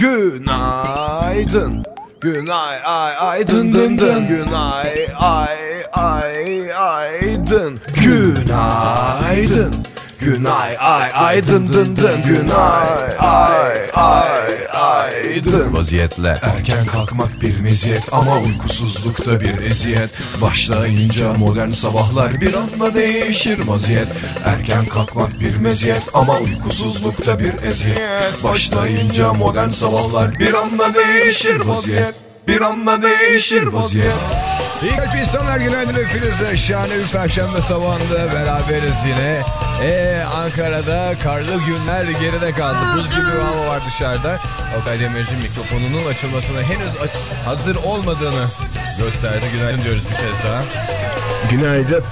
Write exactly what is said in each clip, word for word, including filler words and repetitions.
Günaydın. Günay ay ay dın dın dın. Günay ay ay ay dın. Günaydın. Günay ay ay dın dın dın. Günay ay ay ay dın. Vaziyetle erken kalkmak bir meziyet ama uykusuzlukta bir eziyet. Başlayınca modern sabahlar bir anda değişir vaziyet. Erken kalkmak bir meziyet ama uykusuzlukta bir eziyet. Başlayınca modern sabahlar bir anda değişir vaziyet. Bir anda değişir vaziyet. İyi kalp insanlar, günaydın hepinize. Şahane bir perşembe sabahında beraberiz yine. Ee, Ankara'da karlı günler geride kaldı. Buz gibi bir hava var dışarıda. Okay Demirci mikrofonunun açılmasına henüz aç hazır olmadığını gösterdi. Günaydın diyoruz bir kez daha. Günaydın.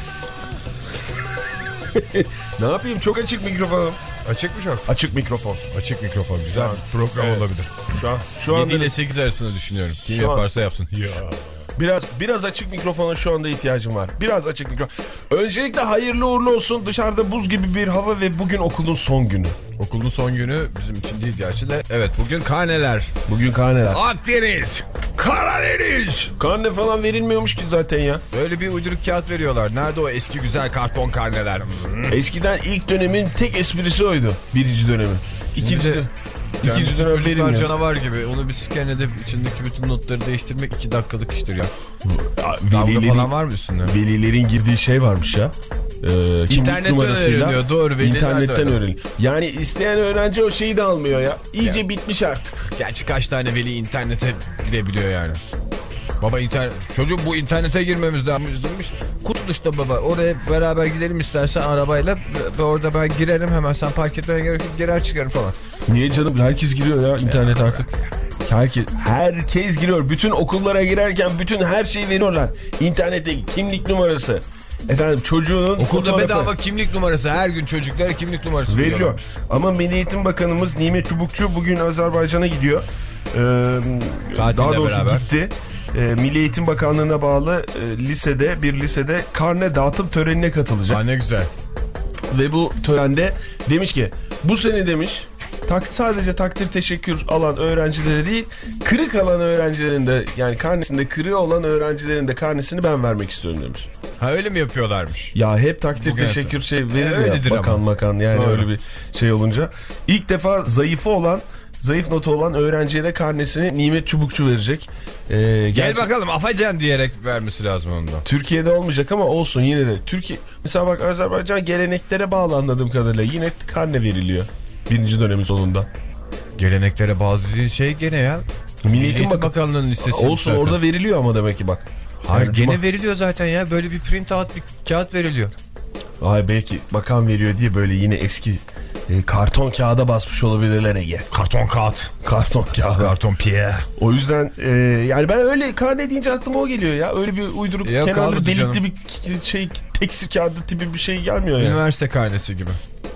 Ne yapayım, çok açık mikrofonum. Açık mı çok? Açık mikrofon. Açık mikrofon güzel bir program evet. olabilir. Şu an şu anda yedi ile sekiz arasında düşünüyorum. Kim şu yaparsa an... yapsın. Ya. Biraz biraz açık mikrofona şu anda ihtiyacım var. Biraz açık mikrofon. Öncelikle hayırlı uğurlu olsun. Dışarıda buz gibi bir hava ve bugün okulun son günü. Okulun son günü bizim için değil gerçi de. Evet, bugün karneler. Bugün karneler. Akdeniz, Karadeniz. Karne falan verilmiyormuş ki zaten ya. Böyle bir uyduruk kağıt veriyorlar. Nerede o eski güzel karton karneler? Eskiden ilk dönemin tek esprisi oydu. Birinci dönemi. İkinci Şimdi, de. Yani İkinci dönem çocuklar verilmiyor. canavar gibi. Onu bir scan edip içindeki bütün notları değiştirmek iki dakikalık iştir ya. ya Dalga falan var mı üstünde? Velilerin girdiği şey varmış ya. Ee, İnternetten öğreniyor, doğru. İnternetten öğreniyor. Yani isteyen öğrenci o şeyi de almıyor ya. İyice ya. bitmiş artık. Gerçi kaç tane veli internete girebiliyor yani. Baba internet, çocuğum bu internete girmemiz lazımmış. Kutu işte baba, oraya beraber gidelim istersen arabayla ve orada ben girerim, hemen sen park etmene gerek yok, girer çıkarım falan. Niye canım, herkes giriyor ya internet ya, artık. Herkes, herkes giriyor. Bütün okullara girerken bütün her şeyi veriyorlar. İnternetteki kimlik numarası. Efendim çocuğunun okulda fotoğrafı. bedava kimlik numarası, her gün çocuklara kimlik numarası veriliyor. Veriyor. Ama Milli Eğitim Bakanımız Nimet Çubukçu bugün Azerbaycan'a gidiyor. Ee, daha doğrusu beraber. gitti. E, Milli Eğitim Bakanlığı'na bağlı e, lisede bir lisede karne dağıtım törenine katılacak. Aa, ne güzel. Ve bu törende demiş ki bu sene demiş tak, sadece takdir teşekkür alan öğrencilere değil, kırık alan öğrencilerin de, yani karnesinde kırığı olan öğrencilerin de karnesini ben vermek istiyorum demiş. Ha, öyle mi yapıyorlarmış? Ya hep takdir Bugün teşekkür yaptı. şey verir ya bakan ama. bakan yani Doğru. öyle bir şey olunca. İlk defa zayıfı olan Zayıf notu olan öğrenciye de karnesini Nimet Çubukçu verecek. Ee, Gel gerçi... bakalım afacan diyerek vermesi lazım ondan. Türkiye'de olmayacak ama olsun yine de. Türkiye mesela bak, Azerbaycan geleneklere bağlı anladığım kadarıyla yine karne veriliyor birinci dönemin sonunda. Geleneklere bağlı dediğin şey gene ya. Milli Eğitim Bak- Bakanlığı'nın listesi. Olsun zaten. Orada veriliyor ama demek ki bak. Hayır, yani gene cuma... veriliyor zaten ya. Böyle bir print out bir kağıt veriliyor. Ay belki bakan veriyor diye böyle yine eski e, karton kağıda basmış olabilirler Ege. Karton kağıt. Karton kağıt. Karton Pierre. O yüzden e, yani ben öyle karne deyince aklıma o geliyor ya. Öyle bir uyduruk ya, kenarlı delikli bir şey, tekstil kağıdı tipi bir şey gelmiyor ya. Yani. Üniversite karnesi gibi.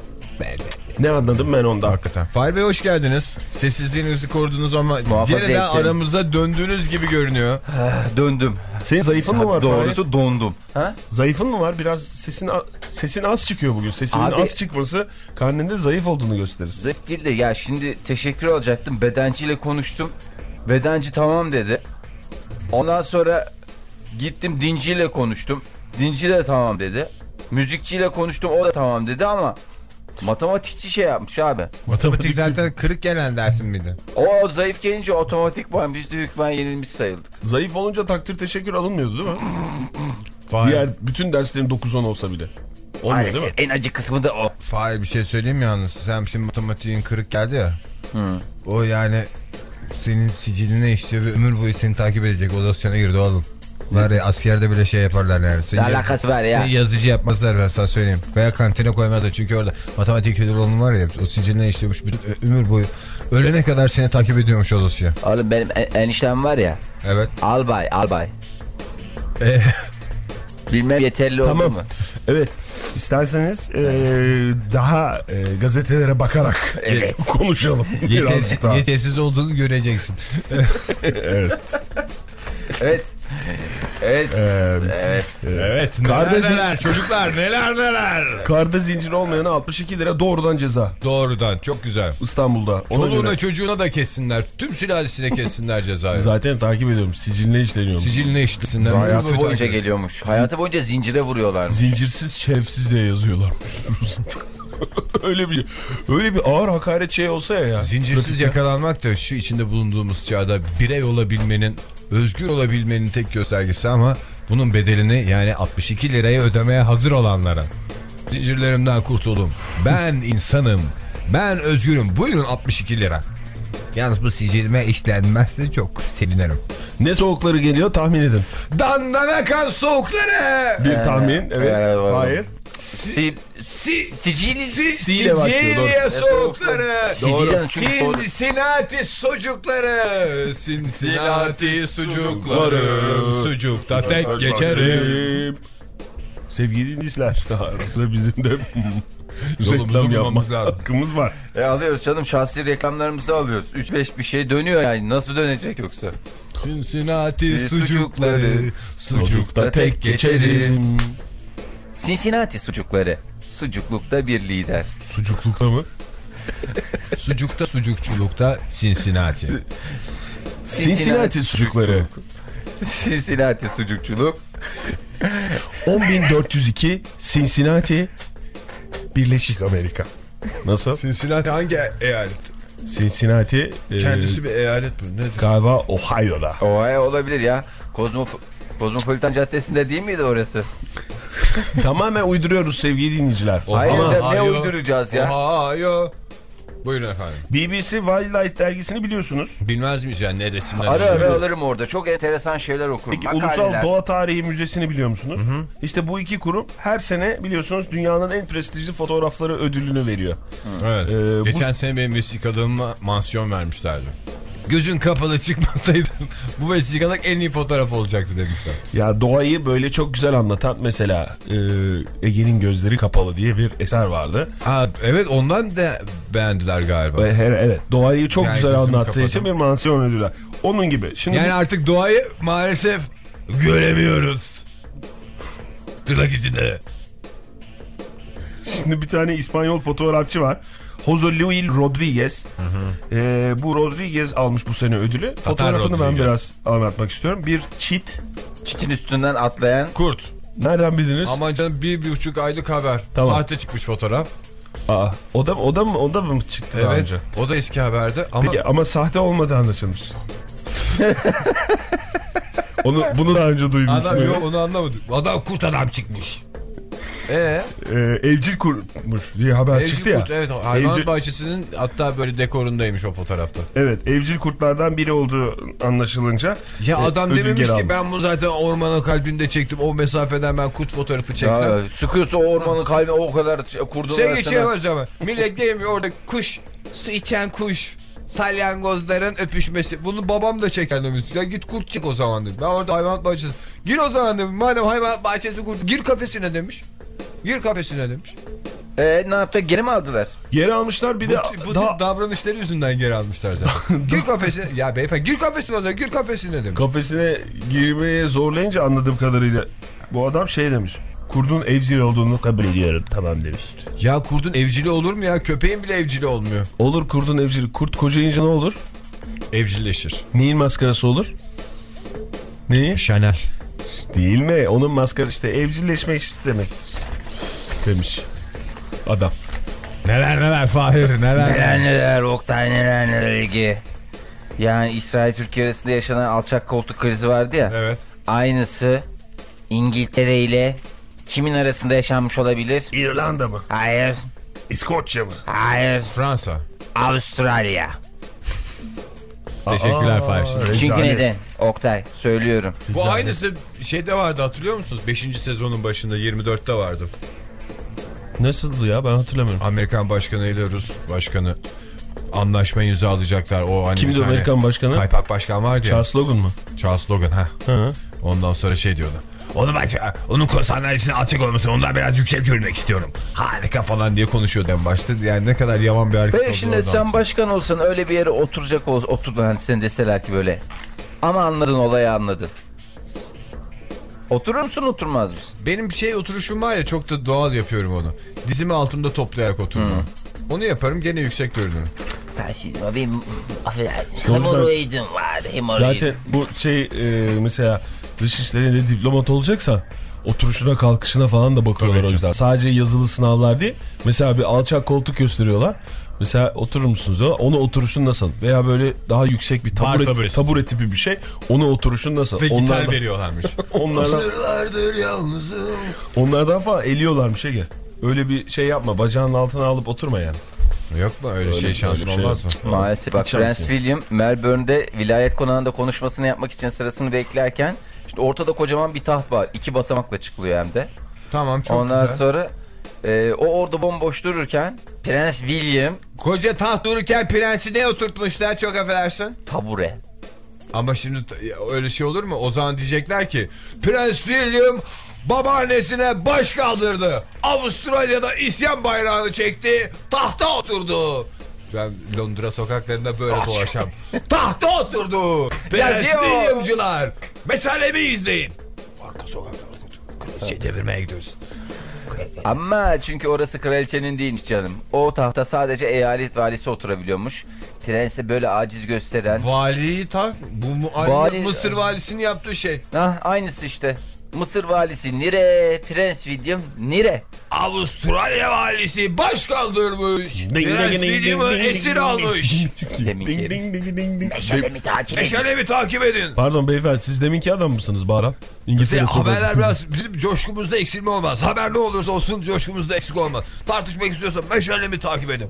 Ne anladım ben ondan. Hakikaten. Fahir Bey hoş geldiniz. Sessizliğinizi korudunuz ama yeniden aramıza döndüğünüz gibi görünüyor. Döndüm. Senin zayıfın mı var? Doğrusu Fahir? dondum. Ha? Zayıfın mı var? Biraz sesin sesin az çıkıyor bugün. Sesinin Abi, az çıkması karnende zayıf olduğunu gösterir. Zayıf değil de ya, şimdi teşekkür alacaktım. Bedenciyle konuştum. Bedenci tamam dedi. Ondan sonra gittim dinciyle konuştum. Dinci de tamam dedi. Müzikçiyle konuştum, o da tamam dedi ama matematikçi şey yapmış abi. Matematik zaten kırık gelen dersin miydi? O zayıf gelince otomatikman biz de hükmen yenilmiş sayıldık. Zayıf olunca takdir teşekkür alınmıyordu değil mi? Fahir. Diğer bütün derslerin dokuz on olsa bile. Olmuyor değil mi? En acı kısmı da o. Fahir, bir şey söyleyeyim mi yalnız? Sen şimdi matematiğin kırık geldi ya. Hı. O yani senin siciline işliyor ve ömür boyu seni takip edecek. O dosyana girdi oğlum. Var ya, askerde bile şey yaparlar yani. Seni ne alakası var ya? Seni yazıcı yapmazlar, ben sana söyleyeyim. Veya kantine koymazlar çünkü orada matematik kültürü olan var ya, o siciline işliyormuş bütün ömür boyu. Ölene kadar seni takip ediyormuş o dosya. Oğlum benim en eniştem var ya. Evet. Albay albay. Ee, Bilmem yeterli tamam. oldu mu? Evet. İsterseniz ee, daha ee, gazetelere bakarak evet. konuşalım. Yetersiz, yetersiz olduğunu göreceksin. Evet. Evet. Evet. Evet. Evet. Karda Neler zin- neler çocuklar neler neler. Karda zincir olmayana altmış iki lira doğrudan ceza. Doğrudan çok güzel. İstanbul'da. Ona Çoluğuna göre. çocuğuna da kessinler. Tüm sülalesine kessinler cezayı. Zaten takip ediyorum. Siciline işleniyor. Siciline işlesinler. Hayatı boyunca geliyormuş. Hayatı boyunca zincire vuruyorlar. Zincirsiz şerefsiz diye yazıyorlarmış. öyle bir öyle bir ağır hakaret şey olsa ya. ya. Zincirsiz Trafikte. yakalanmak da şu içinde bulunduğumuz çağda birey olabilmenin, özgür olabilmenin tek göstergesi ama bunun bedelini yani altmış iki liraya ödemeye hazır olanlara. Zincirlerimden kurtuldum. Ben insanım. Ben özgürüm. Buyurun altmış iki lira. Yalnız bu sicilime işlenmezse çok sevinirim. Ne soğukları geliyor tahmin edin. Dandana kan soğukları. Bir tahmin. Evet. Ee, Hayır. Si, Si, Sicili. Si ile başlıyor. Doğru. Sicilya soğukları. Sicilya'nın çünkü soğuk. Cincinnati sucukları. Cincinnati sucukları. Sucukta tek geçerim. Sevgili dinleyiciler. Sıra bizim de Yolumuzu reklam yapma bulmamız lazım. hakkımız var. E alıyoruz canım, şahsi reklamlarımızı alıyoruz. üç beş bir şey dönüyor yani. Nasıl dönecek yoksa? Cincinnati Sucukları. sucukları. Sucukta tek geçerim. Cincinnati sucukları. Sucuklukta bir lider. Sucuklukta mı? Sucukta sucukçulukta Cincinnati. Cincinnati sucukları. Cincinnati sucukçuluk. on bin dört yüz iki Cincinnati Birleşik Amerika. Nasıl? Cincinnati hangi eyalet? Cincinnati e, Kendisi bir eyalet mi? Nedir? galiba Ohio'da. Ohio olabilir ya. Kozmop Kozmopolitan Caddesi'nde değil miydi orası? Tamamen uyduruyoruz sevgili dinleyiciler. Hayır Ama canım, ne Ohio. uyduracağız ya? Ohio. Buyurun efendim. B B C Wildlife dergisini biliyorsunuz. Bilmez miyiz yani ne resimler? Ara ara alırım orada. Çok enteresan şeyler okurum. Peki Ulusal Doğa Tarihi Müzesi'ni biliyor musunuz? Hı hı. İşte bu iki kurum her sene biliyorsunuz dünyanın en prestijli fotoğrafları ödülünü veriyor. Evet. Ee, bu- Geçen sene benim vesikalığıma mansiyon vermişlerdi. Gözün kapalı çıkmasaydın bu vesikalık en iyi fotoğraf olacaktı demişler. Ya doğayı böyle çok güzel anlatan mesela e, Ege'nin Gözleri Kapalı diye bir eser vardı. Ha, evet ondan da beğendiler galiba. Ve her, evet doğayı çok Yani güzel gözümü anlattığı için kapadım. bir mansiyon ödülü. Onun gibi. Şimdi Yani bu- artık doğayı maalesef göremiyoruz. Tırnak içinde. Şimdi bir tane İspanyol fotoğrafçı var. Jose Luis Rodriguez. Ee, bu Rodriguez almış bu sene ödülü. Fotoğrafını ben Rodriguez. biraz anlatmak istiyorum. Bir çit. Çitin üstünden atlayan. Kurt. Nereden bildiniz? Ama canım bir, bir buçuk aylık haber. Tamam. Sahte çıkmış fotoğraf. Aa, o da o da mı o da mı çıktı daha Evet. önce? O da eski haberde ama Peki ama sahte olmadığı anlaşılmış. Onu bunu daha önce duymuştum. adam evet. yok onu anlamadık. Adam kurt adam çıkmış. Ee, Ee, evcil kurmuş diye haber evcil çıktı ya. kurt, evet hayvan Evcil- bahçesinin hatta böyle dekorundaymış o fotoğrafta. Evet, evcil kurtlardan biri olduğu anlaşılınca. Ya e, adam ödül dememiş geri ki aldı. ben bunu zaten ormanın kalbinde çektim. O mesafeden ben kurt fotoğrafı çeksem. Ya, sıkıyorsa o ormanın kalbi o kadar kurdun Şey arasına. geçemez ama. Millet gelmiyor orada kuş. Su içen kuş. Salyangozların öpüşmesi. Bunu babam da çeker demiş. Ya git kurt çık o zaman demiş. Ben orada hayvanat bahçesi. Gir o zaman demiş. Madem hayvanat bahçesi kurt. Gir kafesine demiş. Gir kafesine demiş. E, ne yaptı? Geri mi aldılar? Geri almışlar bir Bu, de bu daha tip davranışları yüzünden geri almışlar zaten. Gir kafesine. Ya beyefendi gir kafesine o zaman. Gir kafesine demiş. kafesine girmeye zorlayınca anladığım kadarıyla bu adam şey demiş. Kurdun evcil olduğunu kabul ediyorum. Tamam demiş. Ya kurdun evcili olur mu ya? Köpeğin bile evcili olmuyor. Olur kurdun evcil. Kurt kocayınca ne olur? Evcilleşir. Neyin maskarası olur? Neyi? Chanel. Değil mi? Onun maskarası işte evcilleşmek istemektir. Demiş adam. Neler neler Fahir neler. Neler neler Oktay, neler neler Ege. Yani İsrail Türkiye arasında yaşanan alçak koltuk krizi vardı ya. Evet. Aynısı İngiltere ile kimin arasında yaşanmış olabilir? İrlanda mı? Hayır. İskoçya mı? Hayır. Fransa. Avustralya. Teşekkürler Fahir. Çünkü neden? Oktay söylüyorum. Bu aynısı şeyde vardı hatırlıyor musunuz? beşinci sezonun başında yirmi dörtte vardı. Nasıldı ya ben hatırlamıyorum. Amerikan başkanı ile Rus başkanı anlaşma imzalayacaklar. O hani Kimdi bir tane Amerikan başkanı? Kaypak başkan vardı ya. Charles Logan mı? Charles Logan ha. Hı. Ondan sonra şey diyordu. Onu bak onun sandalyesinin alçak olmasın ondan biraz yüksek görmek istiyorum. Harika falan diye konuşuyordu en başta. Yani ne kadar yaman bir hareket Ve oldu şimdi oradan sen sonra. başkan olsan öyle bir yere oturacak olsa otur, hani sen deseler ki böyle Ama anladın, olayı anladın. Oturur musun, oturmaz mısın? Benim şey oturuşum var ya, çok da doğal yapıyorum onu. Dizimi altımda toplayarak otururum. Hmm. Onu yaparım, gene yüksek görünüyorum. Ben şimdi benim affedersin. Doğru, Hemoroidim vardı, hemoroidim. Zaten bu şey e, mesela dış işlerinde diplomat olacaksan oturuşuna kalkışına falan da bakıyorlar. Tabii o yüzden. Sadece yazılı sınavlar değil. Mesela bir alçak koltuk gösteriyorlar. Mesela oturur musunuz diyor. Onu oturuşun nasıl? Veya böyle daha yüksek bir tabure, tabure tipi bir şey. Onu oturuşun nasıl? Ve onlardan, gitar veriyorlarmış. onlardan, Sırlardır yalnızım. onlardan falan eliyorlarmış Ege. Öyle bir şey yapma. Bacağının altına alıp oturma yani. Yok mu öyle, öyle şey, şansın şey olmaz mı? Maalesef. Bak, Prens William Melbourne'de vilayet konağında konuşmasını yapmak için sırasını beklerken işte ortada kocaman bir taht var. İki basamakla çıkılıyor hem de. Tamam, çok Ondan güzel. sonra e, o orada bomboş dururken Prens William... Koca taht dururken prensi ne oturtmuşlar, çok affedersin? Tabure. Ama şimdi öyle şey olur mu? O zaman diyecekler ki Prens William babaannesine baş kaldırdı. Avustralya'da isyan bayrağını çekti. Tahta oturdu. Ben Londra sokaklarında böyle dolaşacağım. Tahta oturdu. Prens William'cılar. Meselemi izleyin. Arka sokaklarda kraliçeyi devirmeye gidiyoruz. Ama çünkü orası kraliçenin değilmiş canım. O tahta sadece eyalet valisi oturabiliyormuş. Prense böyle aciz gösteren... Valiyi tak. Bu mu, Vali... Mısır valisinin yaptığı şey. Ah, aynısı işte. Mısır valisi nire, Prens William nire. Avustralya valisi baş kaldırmış. Prens William'ı esir almış. Deminki meşalemi takip edin. Meşalemi takip edin. Pardon beyefendi, siz deminki adam mısınız Baran? İngiltere haberler biraz bizim coşkumuzda eksilme olmaz. Haber ne olursa olsun coşkumuzda eksik olmaz. Tartışmak istiyorsan meşalemi takip edin.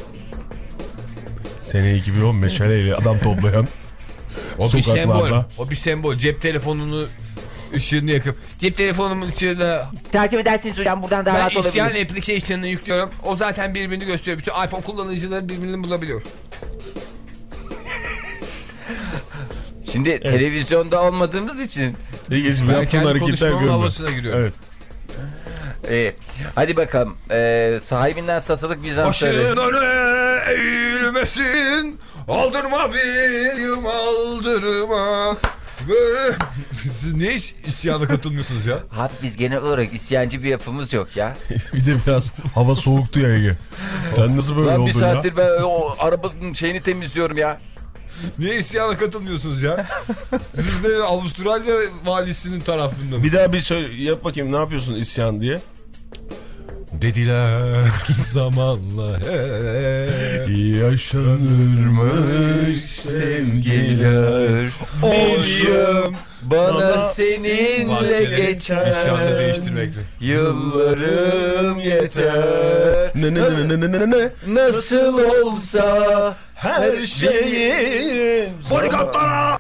Sene iki bin on meşaleyle adam toplayan o bir sokaklarda. sembol. O bir sembol. Cep telefonunu ışığını yakıp cep telefonumun ışığını takip edersiniz hocam, buradan daha rahat olabilir. Ben isyan application'ını yüklüyorum. O zaten birbirini gösteriyor. Bütün iPhone kullanıcıları birbirini bulabiliyor. Şimdi evet. Televizyonda olmadığımız için Ege'cim yaptığın hareketler görmüyor. Havasına giriyorum. Evet. Ee, hadi bakalım. Ee, sahibinden satılık Bizansları. Başın öne eğilmesin. Aldırma William, aldırma. Siz niye hiç isyana katılmıyorsunuz ya? Abi biz genel olarak isyancı bir yapımız yok ya. Bir de biraz hava soğuktu ya Ege. Sen nasıl böyle ben oldun bir saattir ya? ben o arabanın şeyini temizliyorum ya. Niye isyana katılmıyorsunuz ya? Siz de Avustralya valisinin tarafında mı? Bir daha bir söyle, yap bakayım, ne yapıyorsun isyan diye. Dediler zamanla yaşanırmış sevgiler. Olsun bana seninle geçer. İsyanı değiştirmekti. Yıllarım yeter. Ne ne ne ne ne ne ne? Nasıl olsa her şeyin. Barikatlara!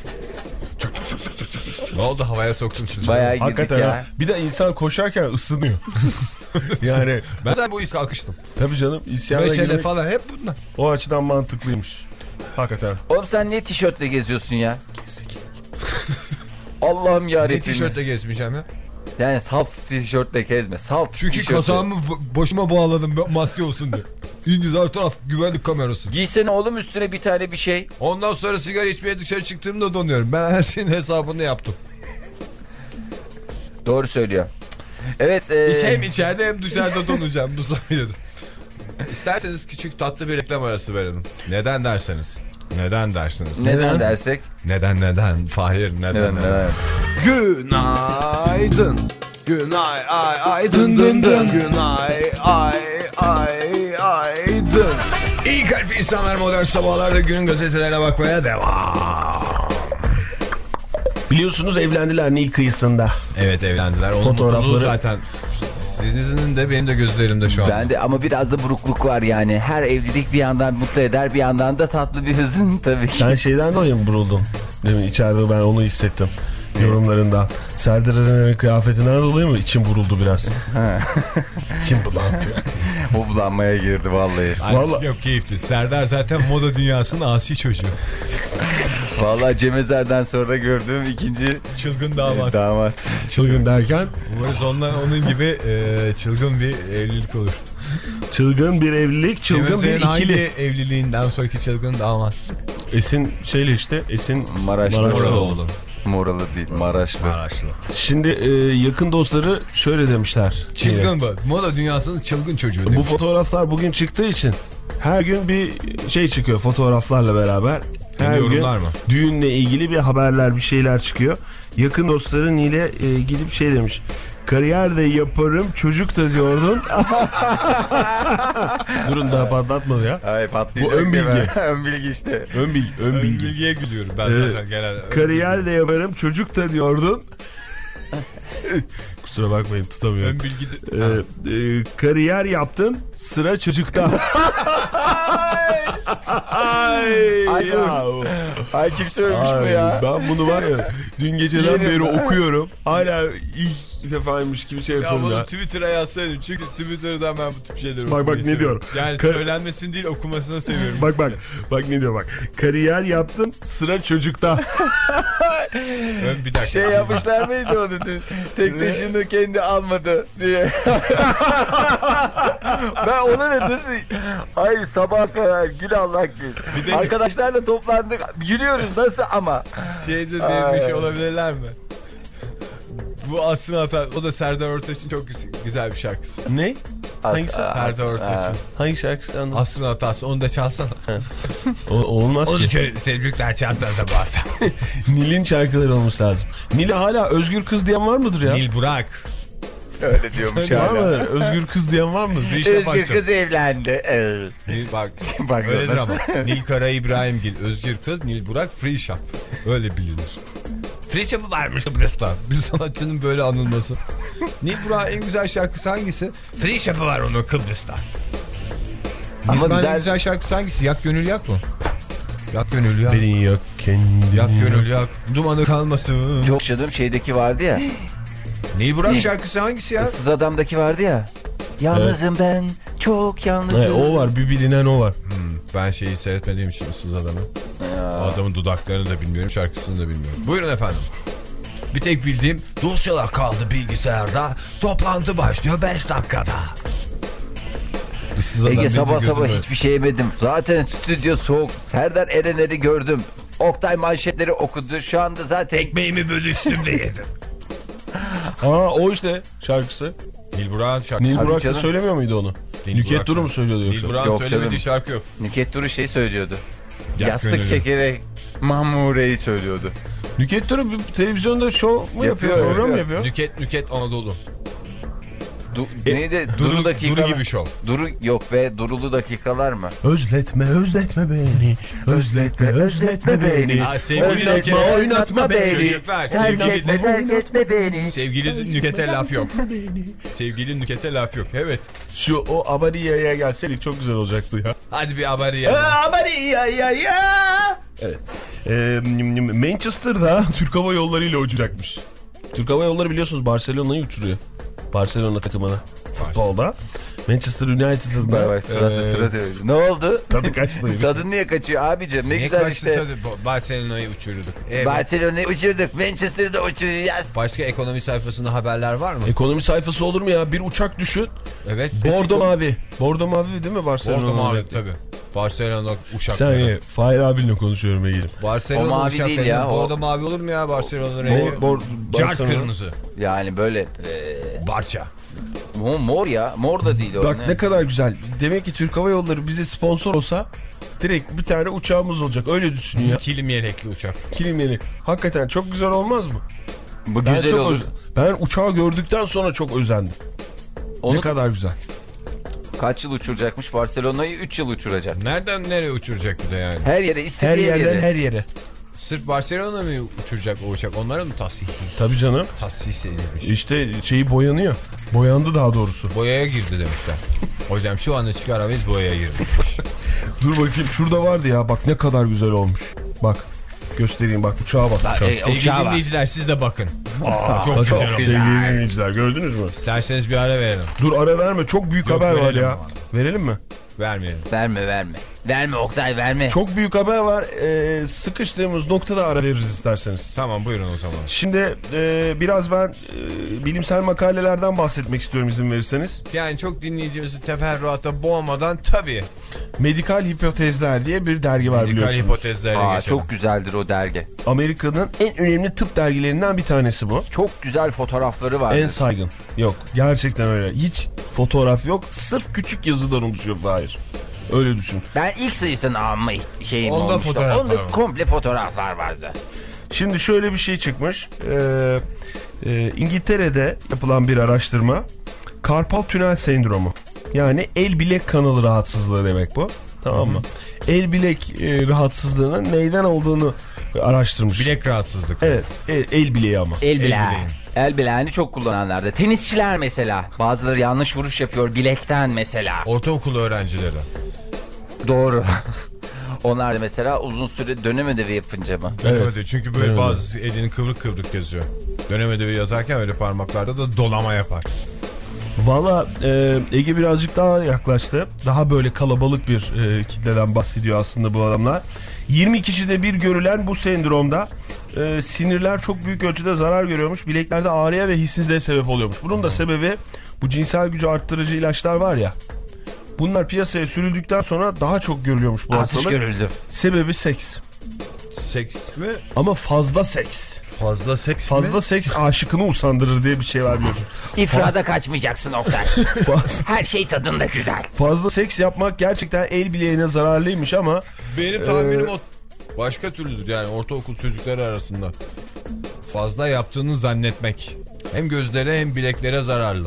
Ne oldu, havaya soktum sizi. Bayağı girdik hakikaten ya. ya. Bir de insan koşarken ısınıyor. Yani ben zaten bu iz kalkıştım. Tabii canım, isyana Meşale girmek falan hep bunlar. o açıdan mantıklıymış. Hakikaten. Oğlum sen niye tişörtle geziyorsun ya? Allah'ım yarabbim. Ne tişörtle gezmeyeceğim ya? Yani salt tişörtle gezme. Salt Çünkü tişörtle. kazağımı başıma bağladım maske olsun diye. İngiliz her taraf güvenlik kamerası. Giysene oğlum üstüne bir tane bir şey. Ondan sonra sigara içmeye dışarı çıktığımda donuyorum. Ben her şeyin hesabını yaptım. Doğru söylüyor. Evet. E... Hem içeride hem dışarıda donacağım bu sayede. İsterseniz küçük tatlı bir reklam arası verelim. Neden derseniz? Neden dersiniz? Neden, neden dersek? Neden neden? Fahir neden neden? neden? Günaydın. Günay ay ay dın dın dın. Günay ay ay ay dın. İyi kalp insanlar modern sabahlarda günün gazetelerine bakmaya devam. Biliyorsunuz evlendiler Nil kıyısında. Evet, evlendiler. Onun fotoğrafları zaten sizinizin de benim de gözlerimde şu an. Ben de, ama biraz da burukluk var yani. Her evlilik bir yandan mutlu eder, bir yandan da tatlı bir hüzün tabii ki. Sen şeyden dolayı mı buruldun? Değil mi? İçeride ben onu hissettim. Yorumlarından. Serdar Erener'in kıyafetinden dolayı mı içim buruldu biraz? İçim bulandı. O bulanmaya girdi vallahi. Vallahi yok, keyifli. Serdar zaten moda dünyasının asi çocuğu. Vallahi Cem Ezer'den sonra gördüğüm ikinci çılgın damat. damat. Çılgın derken? Umarız ondan onun gibi e, çılgın bir evlilik olur. Çılgın bir evlilik, çılgın bir ikili. Hangi evliliğinden sonraki çılgın damat? Esin şeyle işte Esin Maraşlı. Moralıoğlu. Moralı değil, Maraşlı. Maraşlı. Şimdi e, yakın dostları şöyle demişler. Çılgın bu. Moda dünyasının çılgın çocuğu demiş. Bu fotoğraflar bugün çıktığı için her gün bir şey çıkıyor fotoğraflarla beraber. Her gün yorumlar mı? düğünle ilgili bir haberler, bir şeyler çıkıyor. Yakın dostları Nil'e e, gidip şey demiş. Kariyer de yaparım, çocuk da diyordun. Durun daha patlatmadı ya. Ay patlayacak. Bu ön bilgi. Ön bilgi işte. Ön bilgi. Ön Ön bilgi. bilgiye gülüyorum ben Ee, zaten genelde. Kariyer de yaparım, çocuk da diyordun. Kusura bakmayın, tutamıyorum. Ön bilgi de... Ee, e, kariyer yaptın, sıra çocukta. Ay, Ay, ya. Ay kim söylemiş Ay, bu ya? ben bunu var ya dün geceden Yerim beri ben. okuyorum. Hala ilk defaymış gibi şey Ya yapıyorum bunu ya. Twitter'a yazsaydın çünkü Twitter'dan ben bu tip şeyleri Bak, bak, okumayı ne seviyorum. diyorum? Yani Kar- söylenmesini değil okumasını seviyorum. Bak bak bak ne diyor bak. Kariyer yaptın, sıra çocukta. Ön bir dakika. Şey yapmışlar mıydı onu? Tek taşını kendi almadı diye. Ben ona ne nasıl? Ay sabah kadar gül Allah gül. Arkadaşlarla toplandık. Gülüyoruz nasıl ama? Şey de demiş olabilirler mi? Bu aslında hata. O da Serdar Ortaç'ın çok güzel bir şarkısı. Ne? Hangisi? Serdar Ortaç'ın. Hangi şarkısı anladın? Aslında hatası. Onu da çalsana. O, olmaz ki. Sevgililer çalsana da bu hafta. Nil'in şarkıları olması lazım. Nil'e hala özgür kız diyen var mıdır ya? Nil Burak. Öyle diyormuş Var hala. mı? Özgür kız diyen var mı? Özgür kız evlendi. Evet. Nil bak. Bak Öyledir nasıl? ama. Nil Kara İbrahimgil. Özgür kız. Nil Burak. Free Shop. Öyle bilinir. Free Shop'ı varmış Kıbrıs'ta. Bir sanatçının böyle anılması. Nil Burak'ın en güzel şarkısı hangisi? Free Shop'ı var onun Kıbrıs'ta. Ama Ama güzel- en güzel şarkısı hangisi? Yak Gönül Yak mı? Yak Gönül Yak. Beni yak kendini. Yak Gönül Yak. Dumanı kalmasın. Yok canım şeydeki vardı ya. Nil Burak şarkısı hangisi ya? Issız Adam'daki vardı ya. Yalnızım ben. Çok yalnızım. Evet, o var, bir bilinen o var. Hmm, ben şeyi seyretmediğim için ıssız adamı. O adamın dudaklarını da bilmiyorum, şarkısını da bilmiyorum. Buyurun efendim. Bir tek bildiğim dosyalar kaldı bilgisayarda. Toplantı başlıyor beş dakikada. Issız adam Ege deyince sabah gözüm sabah böyle. hiçbir şey yemedim. Zaten stüdyo soğuk. Serdar Erener'i gördüm. Oktay manşetleri okudu. Şu anda zaten... Ekmeğimi bölüştüm de yedim. Aa o işte şarkısı. Nil Burak'ın şarkısı. Nil Tabii Burak da canım. söylemiyor muydu onu? Nil Nüket Burak Duru mu söylüyor. söylüyordu Nil yoksa? Burak'ın Yok söylemediği canım. şarkı yok. Nüket Duru şey söylüyordu. Yak Yastık gönülü. çekerek Mahmure'yi söylüyordu. Nüket Duru bir televizyonda şov mu yapıyor, Yapıyor, program mı yapıyor. yapıyor? Nüket Nüket Anadolu. Du E, neydi? Duru, Duru dakikalar. Duru gibi şov. Duru yok be Durulu dakikalar mı? Özletme özletme beni, özletme özletme beni. Ha, sevgili Özletme Nüket. oynatma beni. Çocuklar, Terk sevgili- etme terk etme beni. Sevgili Nüket'e laf yok. Sevgili Nüket'e laf yok. Evet. Şu o Abariya'ya gelseydik çok güzel olacaktı ya. Hadi bir haberi ya. Abariya. Evet. Ee, Manchester'da Türk Hava Yolları ile uçacakmış. Türk Hava Yolları biliyorsunuz Barcelona'yı uçuruyor. Barcelona takımına futbolda. Manchester United'ın Vay da vay sırada e, sırada. Ne oldu? tadı kaçtı. Tadın niye kaçıyor abicim? Ne, güzel işte. Barcelona'yı uçururduk. Evet. Barcelona'yı uçurduk. Manchester'da uçuracağız. Başka ekonomi sayfasında haberler var mı? Ekonomi sayfası olur mu ya? Bir uçak düşün. Evet. Bordo mavi. Bordo mavi değil mi Barcelona? Bordo mavi tabii. Barcelona Bir uçakları. saniye Fahir abinle konuşuyorum Ege'ciğim. Barcelona O mavi uçakları. değil ya, o- Bordo mavi olur mu ya Barcelona rengi? Bor, bor, Cart Barcelona- kırmızı. Yani böyle e, Barça. mor, mor ya. Mor da değil o. Bak ne? ne kadar güzel. Demek ki Türk Hava Yolları bize sponsor olsa direkt bir tane uçağımız olacak. Öyle düşün ya. Kilim yelekli uçak. Kilimleri. Hakikaten çok güzel olmaz mı? Bu Ben güzel çok olur. öz- Ben uçağı gördükten sonra çok özendim. Onu Ne kadar güzel. kaç yıl uçuracakmış? Barcelona'yı üç yıl uçuracak. Nereden nereye uçuracak bir de yani? Her yere Her istediği yerden yere. her yere. Sırf Barcelona mı uçuracak o uçak? Onlara mı tahsis? Tabii canım. Tahsis edilmiş. İşte şeyi boyanıyor. Boyandı daha doğrusu. Boyaya girdi demişler. Hocam şu anda çıkaramayız boyaya girdi. Dur bakayım şurada vardı ya. Bak ne kadar güzel olmuş. Bak göstereyim bak uçağa bak. Uçağa. e, Sevgili Uçağı var. dinleyiciler siz de bakın. Aa, çok, çok çok güzel. Sevgili dinleyiciler, gördünüz mü? İsterseniz bir ara verelim. Dur, ara verme, çok büyük Yok, haber var verelim ya. ama. Verelim mi? Vermeyelim. Verme verme. Verme Oktay verme. Çok büyük haber var. Ee, sıkıştığımız noktada ara veririz isterseniz. Tamam, buyurun o zaman. Şimdi e, biraz ben e, bilimsel makalelerden bahsetmek istiyorum izin verirseniz. Yani çok dinleyicimizi teferruata boğmadan tabii. Medikal Hipotezler diye bir dergi var, Medikal biliyorsunuz. hipotezlere Aa, geçelim. çok güzeldir o dergi. Amerika'nın en önemli tıp dergilerinden bir tanesi bu. Çok güzel fotoğrafları var. En saygın. Yok, gerçekten öyle. Hiç fotoğraf yok. Sırf küçük yazıdan oluşuyor. Hayır. Öyle düşün. Ben ilk sayısını alma şeyim Onda olmuştu. fotoğraflar Onda var. komple fotoğraflar vardı. Şimdi şöyle bir şey çıkmış. Ee, e, İngiltere'de yapılan bir araştırma. Karpal tünel sendromu. Yani el bilek kanalı rahatsızlığı demek bu. Tamam mı? El bilek e, rahatsızlığının neyden olduğunu araştırmış. Bilek rahatsızlık. Evet. El, el bileği ama. El bileği. bileği. El bileğini çok kullananlarda. Tenisçiler mesela. Bazıları yanlış vuruş yapıyor bilekten mesela. Ortaokul öğrencileri. Doğru. Onlar da mesela uzun süre dönem ödevi yapınca mı? Evet. Evet. Çünkü böyle Evet. bazı elini kıvrık kıvrık yazıyor. Dönem ödevi yazarken öyle parmaklarda da dolama yapar. Valla e, Ege birazcık daha yaklaştı. Daha böyle kalabalık bir e, kitleden bahsediyor aslında bu adamlar. yirmi kişide bir görülen bu sendromda e, sinirler çok büyük ölçüde zarar görüyormuş. Bileklerde ağrıya ve hissizliğe sebep oluyormuş. Bunun da sebebi bu cinsel gücü arttırıcı ilaçlar var ya. Bunlar piyasaya sürüldükten sonra daha çok görülüyormuş bu Artış hastalık. görüldü. Sebebi seks. Seks mi? Ama fazla seks. Fazla seks Fazla mi? seks aşıkını usandırır diye bir şey var biliyorsun. İfrada kaçmayacaksın Oktay. Faz- Her şey tadında güzel. Fazla seks yapmak gerçekten el bileğine zararlıymış ama Benim tahminim o başka türlüdür yani ortaokul çocukları arasında. Fazla yaptığını zannetmek. Hem gözlere hem bileklere zararlı.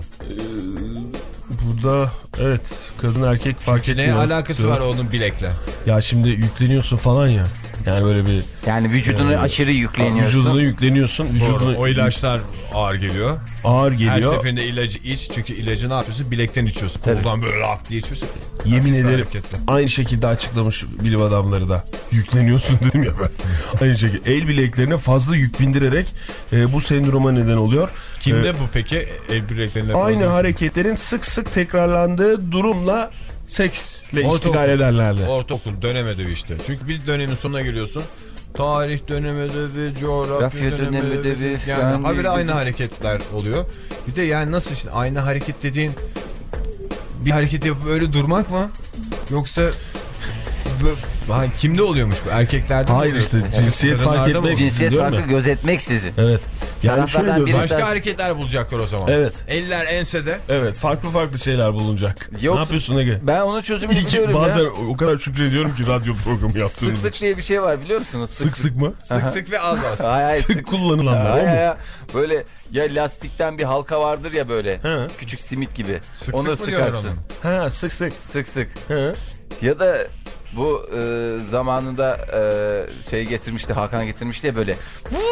burada evet kadın erkek fark Çünkü etmiyor. ne alakası var onun bilekle? Ya şimdi yükleniyorsun falan ya. Yani böyle bir Yani vücudunu Yani- aşırı yükleniyorsun. vücuduna yükleniyorsun. Vücuduna Doğru. O ilaçlar ağır geliyor. ağır Her geliyor. seferinde ilacı iç. Çünkü ilacı ne yapıyorsun? Bilekten içiyorsun. Koldan böyle ak diye içiyorsun. Yemin Hafif ederim hareketli. aynı şekilde açıklamış bilim adamları da. Yükleniyorsun dedim ya ben. Aynı şekilde el bileklerine fazla yük bindirerek e, bu sendroma neden oluyor. Kimde E, bu peki? El bileklerinde Aynı fazla- hareketlerin sık sık tekrarlandığı durumla seksle Ortaokul. iştigal ederlerdi. Ortaokul dönem ödevi işte. Çünkü bir dönemin sonuna geliyorsun. Tarih dönem ödevi, coğrafya Coğrafya dönem dönem ödevi. ödevi, Yani fen habire bilgi- aynı hareketler oluyor. Bir de yani nasıl şimdi aynı hareket dediğin bir hareket yapıp öyle durmak mı? Yoksa bu- ha, kimde oluyormuş bu? Erkeklerde mi Hayır oluyor? işte cinsiyet fark Kadınlarda mı etmek. oluyor? Cinsiyet Diyorum farkı ya. gözetmeksizin. Evet. Yani Taraflardan şöyle diyorum. biri- Başka hareketler bulacaklar o zaman. Evet. Eller ensede. Evet, farklı farklı şeyler bulunacak. Yok. Ne yapıyorsun Ege? Ben onun çözümünü İyi ki biliyorum bazen ya. o kadar şükrediyorum ki radyo programı Sık yaptığınız sık için. diye bir şey var biliyor musunuz? Sık sık mı? Sık sık ve az az. Hayır hayır Sık sık. kullanılanlar o Hayır, mu? hayır. Böyle ya lastikten bir halka vardır ya böyle. He. Küçük simit gibi. Sık Onu sık mı diyorlar sıkarsın. onu? Ha, sık sık. Sık sık. He. Ya da bu e, zamanında e, şey getirmişti, Hakan getirmişti ya böyle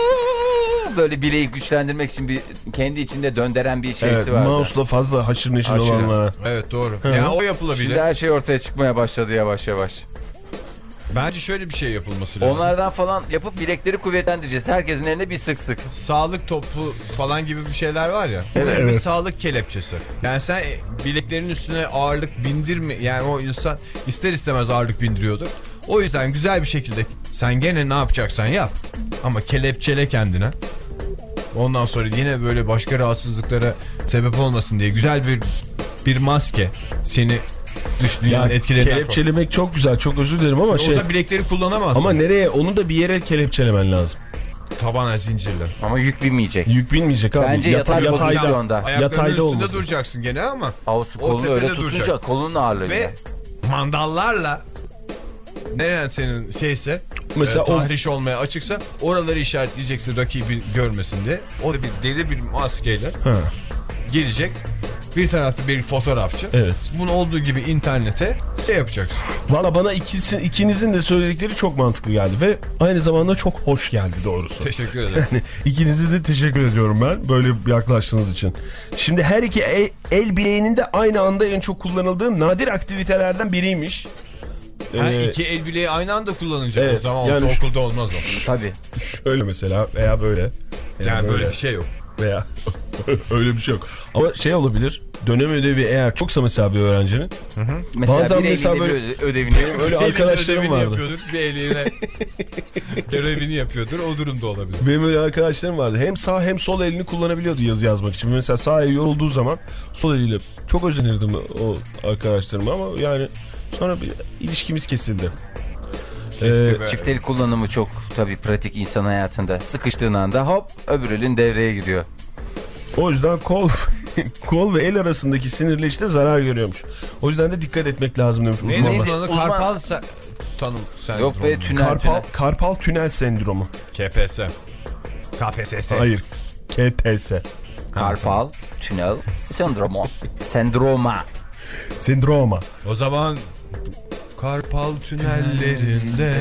böyle bileği güçlendirmek için bir kendi içinde döndüren bir şeysi Evet, vardı. mouse'la fazla haşır neşir Haşır. olanlara. Evet doğru. Hı. Yani o yapılabilir. Şimdi her şey ortaya çıkmaya başladı yavaş yavaş. Bence şöyle bir şey yapılması lazım. Onlardan falan yapıp bilekleri kuvvetlendireceğiz. Herkesin elinde bir sık sık. Sağlık topu falan gibi bir şeyler var ya. Evet, Bir evet. sağlık kelepçesi. Yani sen e, bileklerin üstüne ağırlık bindirme. Yani o insan ister istemez ağırlık bindiriyordur. O yüzden güzel bir şekilde sen gene ne yapacaksan yap. Ama kelepçele kendine. Ondan sonra yine böyle başka rahatsızlıklara sebep olmasın diye güzel bir bir maske seni dış dünyanın Ya, etkilerinden kelepçelemek çok güzel, çok özür dilerim ama koruyor. şey. Olsa bilekleri kullanamazsın. Ama nereye? Onu da bir yere kelepçelemen lazım. Tabana zincirle. Ama yük binmeyecek. Yük binmeyecek abi. Bence Yata- yatar yatayda. pozisyonda. Ayaklarının Yatayda üstünde olmasın. duracaksın gene ama Avusu o kolunu öyle tepede tutunca duracak. kolunun ağırlığı. Ve mandallarla neren senin şeyse Mesela e, tahriş olmaya açıksa oraları işaretleyeceksin rakibi görmesin diye. O da bir deri bir maskeyle Ha, gelecek. Bir tarafta bir fotoğrafçı. evet. Bunun olduğu gibi internete şey yapacaksın. Valla bana ikisi, ikinizin de söyledikleri çok mantıklı geldi ve aynı zamanda çok hoş geldi doğrusu. Teşekkür ederim. Yani ikinize de teşekkür ediyorum ben böyle yaklaştığınız için. Şimdi her iki el, el bileğinin de aynı anda en çok kullanıldığı nadir aktivitelerden biriymiş. Ha, Ee, iki el bileği aynı anda kullanacak evet, o zaman yani yani şu- okulda olmaz o. Tabii. Şöyle mesela veya böyle. Yani, yani böyle bir şey yok. Veya öyle bir şey yok. Ama şey olabilir. Dönem ödevi eğer çoksa mesela bir öğrencinin. Hı hı. Mesela bazen bir mesela böyle öde- ödevini öyle arkadaşlarım vardı. Yapıyordur, bir eline görevini yapıyordur. O durumda olabilir. Benim öyle arkadaşlarım vardı. Hem sağ hem sol elini kullanabiliyordu yazı yazmak için. Mesela sağ eli yorulduğu zaman sol eliyle çok özenirdim o arkadaşlarıma ama yani sonra bir ilişkimiz kesildi. Ee, çift el kullanımı çok tabii pratik insan hayatında. Sıkıştığın anda hop öbür elin devreye giriyor. O yüzden kol kol ve el arasındaki sinirleşte zarar görüyormuş. O yüzden de dikkat etmek lazım demiş uzmanlar. Neydi uzman... Karpal se... tanım sendromu. Yok be tünel. Karpal, tünel. karpal tünel sendromu. K P S. K P S S. Hayır. K T S. Karpal tünel sendromu. Sendroma. Sendroma. O zaman Karpal tünellerinde.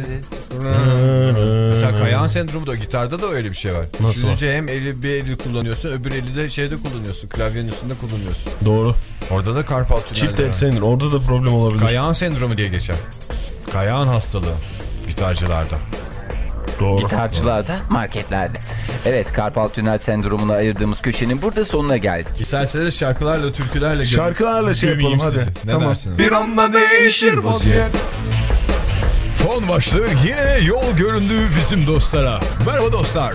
Mesela Kayan sendromu da gitarda da öyle bir şey var. Nasıl Düşününce hem eli bir eli kullanıyorsun, öbür eli de şeyde kullanıyorsun. Klavyenin üstünde kullanıyorsun. Doğru. Orada da karpal tüneller. Çift el sendromu. Orada da problem olabilir. Kayan sendromu diye geçer. Kayan hastalığı gitarcılarda. Doğru. Gitarcılarda, marketlerde. Evet, karpal tünel sendromuna ayırdığımız köşenin burada sonuna geldik. İsterseniz şarkılarla, türkülerle şarkılarla şey yapalım hadi. Ne tamam. dersiniz? Bir anda değişir vaziyet. Son başlık yine yol göründü bizim dostlara. Merhaba dostlar.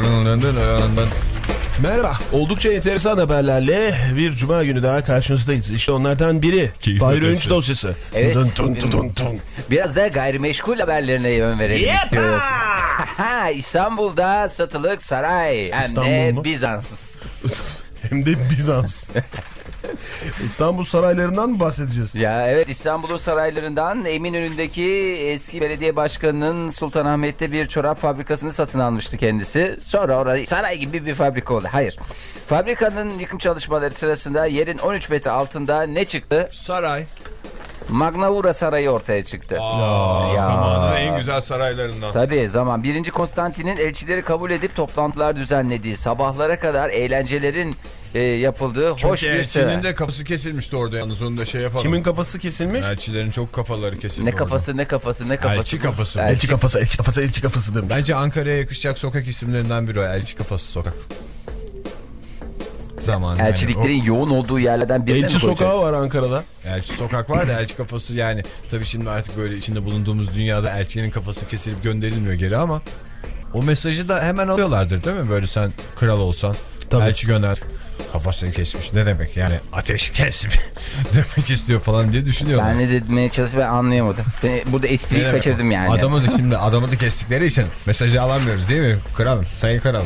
Merhaba. Oldukça enteresan haberlerle bir cuma günü daha karşınızdayız. İşte onlardan biri. Fahir Öğünç dosyası. Evet. Dun, dun, dun, dun, dun. Biraz da gayrimeşgul haberlerine yön verelim Yepa! istiyoruz. İstanbul'da satılık saray. Hem İstanbul de mu? Bizans. Hem de Bizans. İstanbul saraylarından mı bahsedeceğiz? Ya evet, İstanbul'un saraylarından Eminönü'ndeki eski belediye başkanının Sultanahmet'te bir çorap fabrikasını satın almıştı kendisi. Sonra orada saray gibi bir fabrika oldu. Hayır. Fabrikanın yıkım çalışmaları sırasında yerin on üç metre altında ne çıktı? Saray. Magnavura Sarayı ortaya çıktı. Aa, Ya. zamanın en güzel saraylarından. Tabii zaman. Birinci Konstantin'in elçileri kabul edip toplantılar düzenlediği, sabahlara kadar eğlencelerin e, yapıldığı Çünkü hoş bir saray. elçinin de kafası kesilmişti orada yalnız, onu da şey yapalım. Kimin kafası kesilmiş? Elçilerin çok kafaları kesildi Ne orada. kafası ne kafası ne kafası. Elçi kafası. Elçi, Elçi kafası, elçi kafası, elçi kafası demiş. Bence Ankara'ya yakışacak sokak isimlerinden biri o. Elçi kafası sokak. Zaman Elçiliklerin yani yoğun olduğu yerlerden birine Elçi mi sokağı koyacağız? var Ankara'da. o, elçi sokak var da elçi kafası yani tabii şimdi artık böyle içinde bulunduğumuz dünyada elçinin kafası kesilip gönderilmiyor geri ama o mesajı da hemen alıyorlardır değil mi? Böyle sen kral olsan Tabii. elçi gönder. Kafasını kesmiş ne demek yani ateş kesmiş demek istiyor falan diye düşünüyorlar. Ben ne demeye çalıştım ben anlayamadım. Ben burada espriyi kaçırdım yani. Adamı da şimdi adamı da kestikleri için mesajı alamıyoruz değil mi? Kralım, sayın kralım.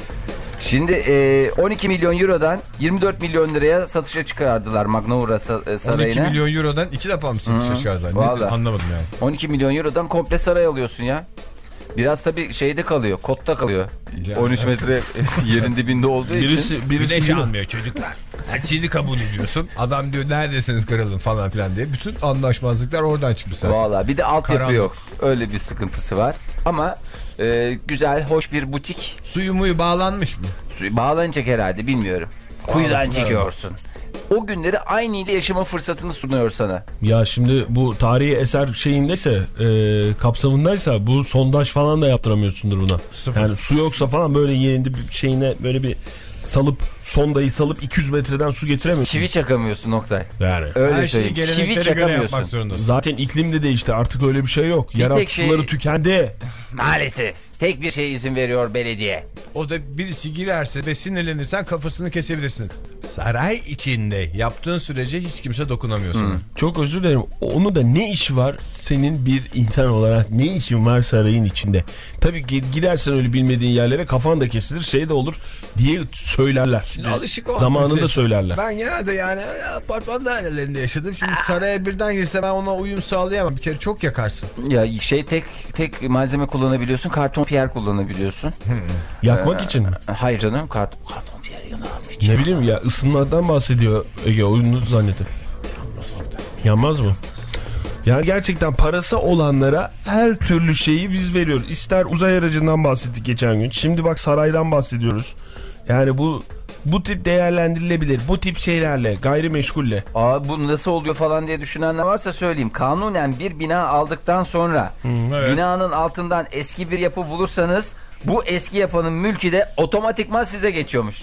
Şimdi e, on iki milyon eurodan yirmi dört milyon liraya satışa çıkardılar Magnavura Sarayı'na. on iki milyon eurodan iki defa mı satışa çıkardılar? Vallahi. Anlamadım yani. on iki milyon eurodan komple saray alıyorsun ya. Biraz tabii şeyde kalıyor, kotta kalıyor. Ya, on üç metre yerin dibinde olduğu için. Birisi, birisi Güneş almıyor çocuklar. Her şeyini kabul ediyorsun. Adam diyor neredesiniz kralım falan filan diye. Bütün anlaşmazlıklar oradan çıkmış zaten. Valla bir de altyapı Karanlık. yok. Öyle bir sıkıntısı var. Ama e, güzel, hoş bir butik. Suyu muyu bağlanmış mı? Suyu bağlanacak herhalde, bilmiyorum. Kuyudan Bağlasınlar çekiyorsun. O günleri aynı ile yaşama fırsatını sunuyor sana. Ya şimdi bu tarihi eser şeyindeyse e, kapsamındaysa bu sondaj falan da yaptıramıyorsundur buna. Sıfır. Yani su yoksa falan böyle yerinde bir şeyine böyle bir salıp sondayı salıp iki yüz metreden su getiremiyorsun. Çivi çakamıyorsun Oktay. Yani. Öyle Her şeyi söyleyeyim. Çivi geleneklere göre yapmak çakamıyorsun. zorundasın. Zaten iklim de değişti artık öyle bir şey yok. Yeraltı tek şey- suları tükendi. Maalesef. Tek bir şey izin veriyor belediye. O da birisi girerse ve sinirlenirsen kafasını kesebilirsin. Saray içinde yaptığın sürece hiç kimse dokunamıyor sana. Çok özür dilerim. Onun da ne işi var senin bir insan olarak, ne işin var sarayın içinde? Tabii gidersen öyle bilmediğin yerlere kafan da kesilir, şey de olur diye söylerler. Alışık olmak Zamanında meselesi. söylerler. Ben genelde yani apartman dairelerinde yaşadım. Şimdi saraya birden girse ben ona uyum sağlayamam. Bir kere çok yakarsın. Ya şey tek tek malzeme kullanabiliyorsun. Karton piyer kullanabiliyorsun. Yakmak için mi? Hayır canım, karton karton piyer yanarmış. Ne bileyim ya, ısınmadan bahsediyor Ege, oyunu zannettim. Yanmaz mı? Yani gerçekten parası olanlara her türlü şeyi biz veriyoruz. İster uzay aracından bahsettik geçen gün. Şimdi bak saraydan bahsediyoruz. Yani bu bu tip değerlendirilebilir. Bu tip şeylerle, gayrimeşgulle. Aa, bu nasıl oluyor falan diye düşünenler varsa söyleyeyim. Kanunen bir bina aldıktan sonra Hmm, evet. binanın altından eski bir yapı bulursanız bu eski yapının mülkü de otomatikman size geçiyormuş.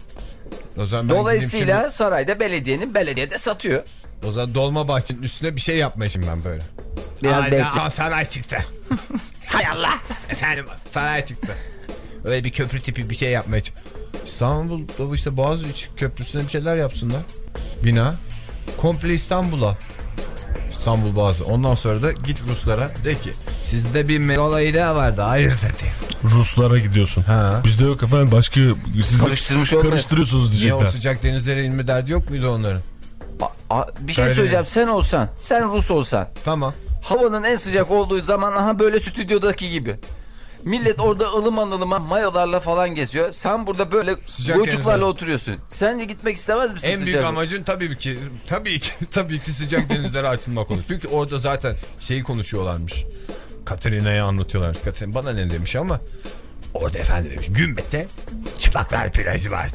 O zaman ben Dolayısıyla şimdi, sarayda belediyenin belediyede satıyor. o zaman Dolmabahçe'nin üstüne bir şey yapmayayım ben böyle. Biraz Hayda, bekle. aa, saray çıktı. Hay Allah. Efendim saray çıktı. Öyle bir köprü tipi bir şey yapmaya ç- İstanbul'da işte Boğaziçi Köprüsü'ne bir şeyler yapsınlar. Bina. Komple İstanbul'a. İstanbul Boğazı. Ondan sonra da git Ruslara de ki sizde bir megalo idea vardı. Hayırdır diye. Ruslara gidiyorsun. Ha. Bizde yok efendim, başka siz Karıştırmış olmayın. karıştırıyorsunuz Niye o diyecekler. sıcak denizlere inme derdi yok muydu onların? A- a- bir şey Söyle. söyleyeceğim. Sen olsan, sen Rus olsan, Tamam. havanın en sıcak olduğu zaman aha böyle stüdyodaki gibi. Millet orada ılıman ılıman mayolarla falan geziyor. Sen burada böyle Sıcak boycuklarla denizler. oturuyorsun. Sen de gitmek istemez misin En büyük sıcak? amacın tabii ki tabii ki tabii ki sıcak denizlere açılmak olur. Çünkü orada zaten şeyi konuşuyorlarmış. Katerina'ya anlatıyorlarmış. Katerina bana ne demiş ama orada efendim demiş Gümbet'te çıplaklar plajı var.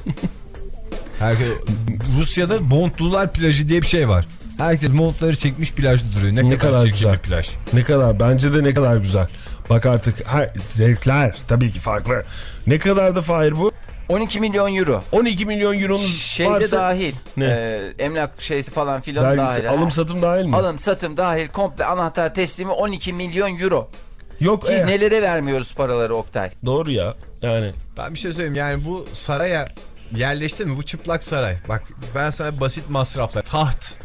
Herkes, Rusya'da montlular plajı diye bir şey var. Herkes montları çekmiş plajda duruyor. Ne, Ne kadar, kadar çirkin güzel. bir plaj. Ne kadar, bence de ne kadar güzel. Bak artık her, zevkler tabii ki farklı. Ne kadar da Fahir bu? on iki milyon euro. on iki milyon euronuz Şeyde varsa dahil. Ne? E, emlak şeysi falan filan vergisi, dahil. alım Ha. satım dahil mi? Alım satım dahil komple anahtar teslimi on iki milyon euro. Yok Ki e, nelere vermiyoruz paraları Oktay? doğru ya yani. Ben bir şey söyleyeyim yani bu saraya yerleşti mi bu çıplak saray? Bak ben sana basit masraflar. Taht.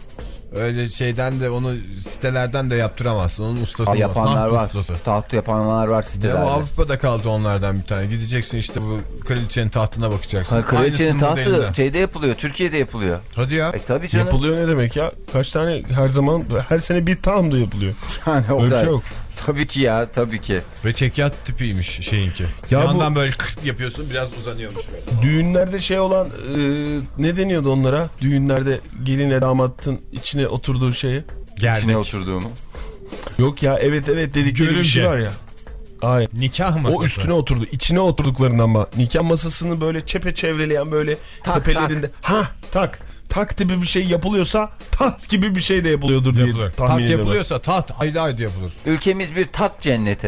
Öyle şeyden de onu sitelerden de yaptıramazsın. Onun ustası var. Yapanlar Taht var. ustası. Taht yapanlar var Ya sitelerde. o Avrupa'da kaldı onlardan bir tane. Gideceksin işte bu kraliçenin tahtına bakacaksın. Ha, kraliçenin Aynısının tahtı modelinde. şeyde yapılıyor. Türkiye'de yapılıyor. Hadi ya. E tabii canım. Yapılıyor ne demek ya? Kaç tane her zaman, her sene bir tam da yapılıyor. Yani Öyle bir Oktay. şey yok. Tabii ki ya, tabii ki. Ve çekyat tipiymiş şeyinki. Ya Yandan bu- böyle kırp yapıyorsun biraz uzanıyormuş böyle. Düğünlerde şey olan e, ne deniyordu onlara? Düğünlerde gelinle damatın içine oturduğu şeyi. İçine oturduğumu. Yok ya, evet evet dedikleri bir Görümce. şey var ya. Hayır. Nikah masası. O üstüne oturdu. İçine oturduklarından ama nikah masasını böyle çepeçevreleyen böyle Tak, tepelerinde. Ha tak. Tak gibi bir şey yapılıyorsa tat gibi bir şey de yapılıyordur diye Yapılır. tahmin Taht ediyorum. yapılıyorsa taht ayda ayda yapılır. Ülkemiz bir taht cenneti.